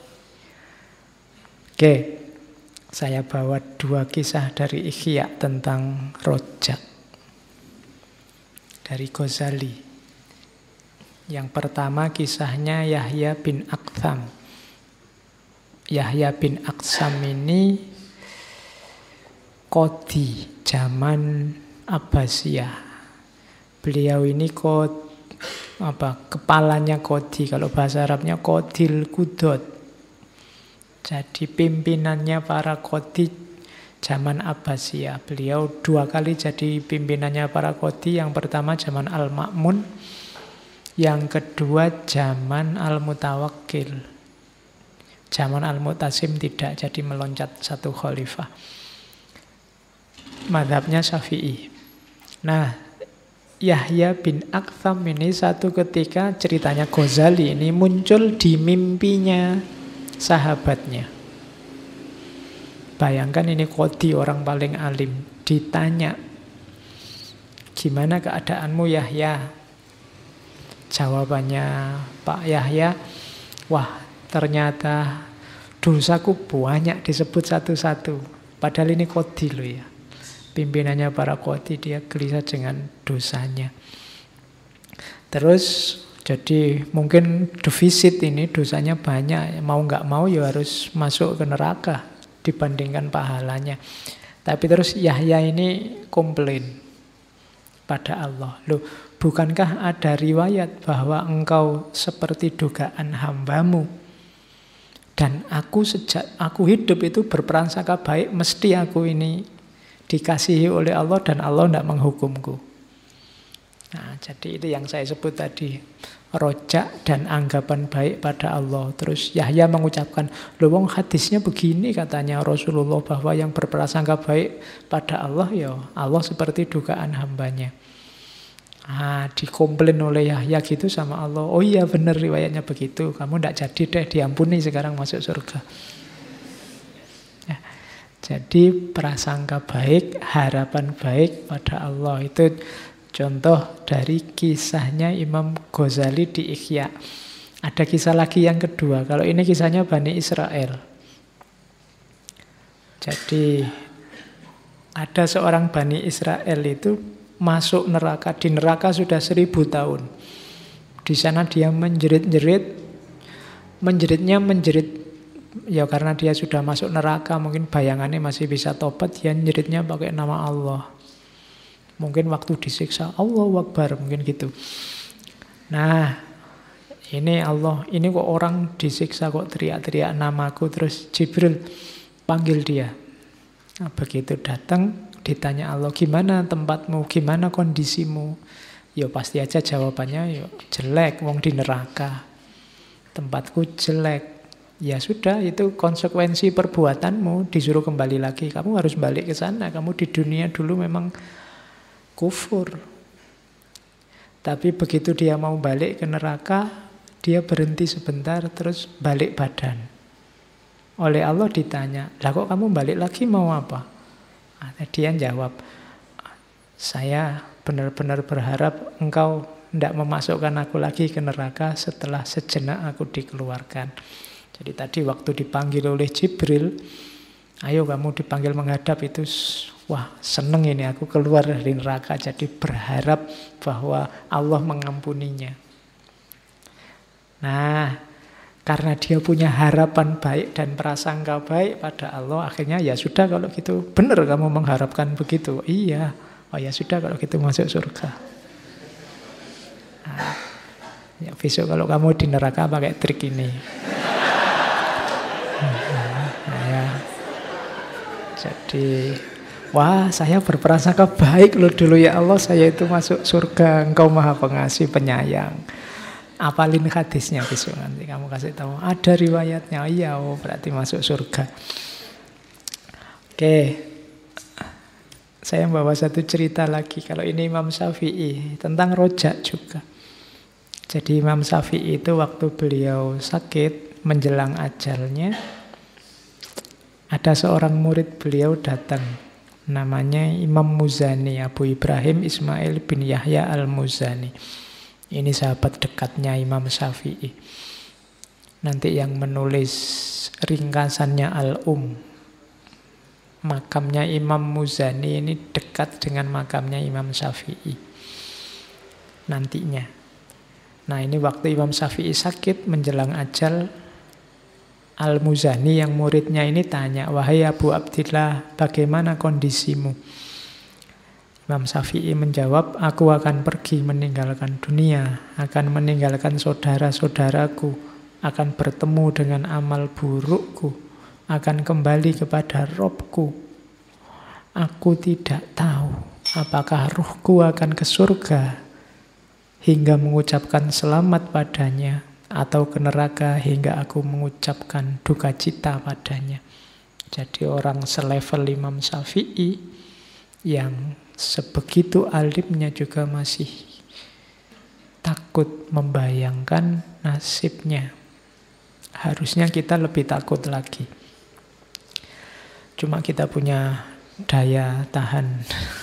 Oke, saya bawa 2 kisah dari Ihya tentang rojak. Dari Ghazali. Yang pertama kisahnya Yahya bin Aktham. Yahya bin Aktham ini qadhi zaman Abbasiyah. Beliau ini kepalanya qadhi, kalau bahasa Arabnya qadhil qudot. Jadi pimpinannya para qadhi zaman Abbasiyah. Beliau 2 kali jadi pimpinannya para qadhi. Yang pertama zaman Al-Ma'mun, yang kedua zaman Al-Mutawakkil. Zaman Al-Mu'tasim tidak, jadi meloncat 1 khalifah. Mazhabnya Syafi'i. Nah, Yahya bin Aktham ini satu ketika ceritanya Ghazali ini muncul di mimpinya sahabatnya. Bayangkan ini Qadhi, orang paling alim, ditanya, gimana keadaanmu Yahya? Jawabannya Pak Yahya, wah ternyata dosaku banyak disebut satu-satu. Padahal ini Qadhi loh ya. Pimpinannya para Qadhi, dia gelisah dengan dosanya. Terus jadi mungkin defisit ini, dosanya banyak. Mau nggak mau ya harus masuk ke neraka dibandingkan pahalanya. Tapi terus Yahya ini komplain pada Allah. Loh, bukankah ada riwayat bahwa engkau seperti dugaan hambamu? Dan aku sejak aku hidup itu berprasangka baik, mesti aku ini dikasihi oleh Allah dan Allah tidak menghukumku. Nah, jadi itu yang saya sebut tadi, rojak dan anggapan baik pada Allah. Terus Yahya mengucapkan, loh wong hadisnya begini katanya Rasulullah, bahwa yang berprasangka baik pada Allah, ya Allah seperti dugaan hambanya. Dikomplain oleh Yahya gitu sama Allah. Oh iya benar riwayatnya begitu, kamu tidak jadi deh, diampuni sekarang masuk surga. Jadi prasangka baik, harapan baik pada Allah, itu contoh dari kisahnya Imam Ghazali di Ihya. Ada kisah lagi yang kedua. Kalau ini kisahnya Bani Israel. Jadi ada seorang Bani Israel itu masuk neraka. Di neraka sudah 1000 tahun. Di sana dia menjerit-jerit. Menjeritnya menjerit. Ya karena dia sudah masuk neraka, mungkin bayangannya masih bisa tobat, dia njeritnya pakai nama Allah. Mungkin waktu disiksa, Allahu Akbar, mungkin gitu. Nah, ini Allah, ini kok orang disiksa kok teriak-teriak namaku, terus Jibril panggil dia. Nah, begitu datang, ditanya Allah, gimana tempatmu, gimana kondisimu? Ya pasti aja jawabannya, ya jelek, wong di neraka. Tempatku jelek. Ya sudah, itu konsekuensi perbuatanmu, disuruh kembali lagi. Kamu harus balik ke sana, kamu di dunia dulu memang kufur. Tapi begitu dia mau balik ke neraka, dia berhenti sebentar, terus balik badan. Oleh Allah ditanya, lah kok kamu balik lagi mau apa? Dia jawab, saya benar-benar berharap engkau tidak memasukkan aku lagi ke neraka setelah sejenak aku dikeluarkan. Jadi tadi waktu dipanggil oleh Jibril, ayo kamu dipanggil menghadap, itu wah seneng ini aku keluar dari neraka, jadi berharap bahwa Allah mengampuninya. Nah, karena dia punya harapan baik dan prasangka baik pada Allah, akhirnya ya sudah kalau gitu, benar kamu mengharapkan begitu. Iya, oh ya sudah kalau gitu masuk surga. Nah, ya besok kalau kamu di neraka pakai trik ini. Ya. Jadi, wah saya berprasangka baik loh dulu ya Allah, saya itu masuk surga, Engkau Maha Pengasih Penyayang. Apalin hadisnya besok nanti kamu kasih tahu. Ada riwayatnya, iya, oh berarti masuk surga. Oke, saya bawa satu cerita lagi. Kalau ini Imam Syafi'i tentang rojak juga. Jadi Imam Syafi'i itu waktu beliau sakit menjelang ajalnya, ada seorang murid beliau datang, namanya Imam Muzani, Abu Ibrahim Ismail bin Yahya al-Muzani. Ini sahabat dekatnya Imam Syafi'i. Nanti yang menulis ringkasannya Al-Um. Makamnya Imam Muzani ini dekat dengan makamnya Imam Syafi'i nantinya. Nah ini waktu Imam Syafi'i sakit menjelang ajal, Al-Muzani yang muridnya ini tanya, wahai Abu Abdillah, bagaimana kondisimu? Imam Syafi'i menjawab, aku akan pergi meninggalkan dunia, akan meninggalkan saudara-saudaraku, akan bertemu dengan amal burukku, akan kembali kepada Robku. Aku tidak tahu apakah ruhku akan ke surga hingga mengucapkan selamat padanya, atau ke neraka hingga aku mengucapkan duka cita padanya. Jadi orang selevel Imam Syafi'i yang sebegitu alimnya juga masih takut membayangkan nasibnya. Harusnya kita lebih takut lagi. Cuma kita punya daya tahan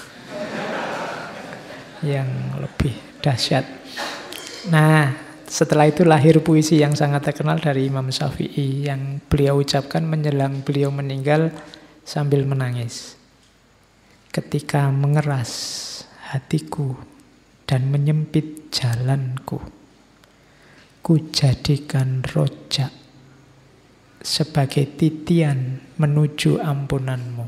yang lebih dahsyat. Nah, setelah itu lahir puisi yang sangat terkenal dari Imam Syafi'i yang beliau ucapkan menjelang beliau meninggal sambil menangis. Ketika mengeras hatiku dan menyempit jalanku, ku jadikan rojak sebagai titian menuju ampunanmu.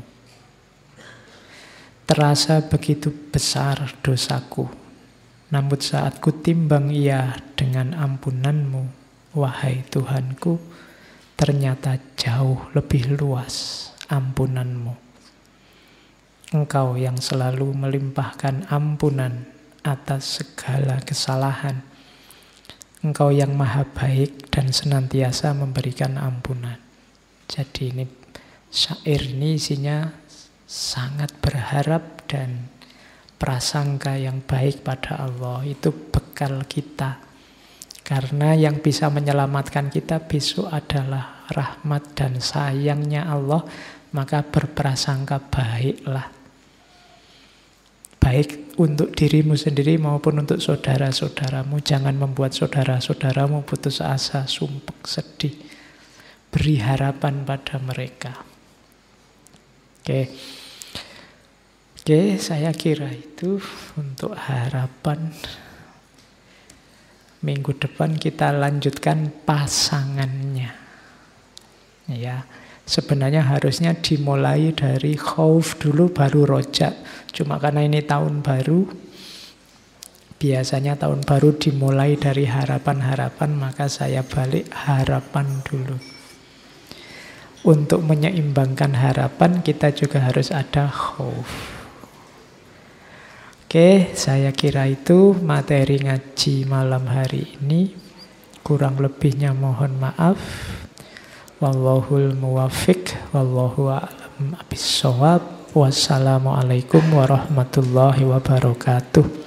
Terasa begitu besar dosaku, namun saat ku timbang ia dengan ampunanmu, wahai Tuhanku, ternyata jauh lebih luas ampunanmu. Engkau yang selalu melimpahkan ampunan atas segala kesalahan. Engkau yang maha baik dan senantiasa memberikan ampunan. Jadi ini syair ini isinya sangat berharap dan prasangka yang baik pada Allah. Itu bekal kita. Karena yang bisa menyelamatkan kita besok adalah rahmat dan sayangnya Allah. Maka berprasangka baiklah. Baik untuk dirimu sendiri maupun untuk saudara-saudaramu. Jangan membuat saudara-saudaramu putus asa, sumpek, sedih. Beri harapan pada mereka. Oke, saya kira itu untuk harapan. Minggu depan kita lanjutkan pasangannya. Ya. Sebenarnya harusnya dimulai dari khauf dulu baru rojak. Cuma karena ini tahun baru, biasanya tahun baru dimulai dari harapan-harapan, maka saya balik harapan dulu. Untuk menyeimbangkan harapan, kita juga harus ada khauf. Oke, saya kira itu materi ngaji malam hari ini. Kurang lebihnya mohon maaf. Wallahul muwaffiq, wallahu a'lam bishawab. Wassalamualaikum warahmatullahi wabarakatuh.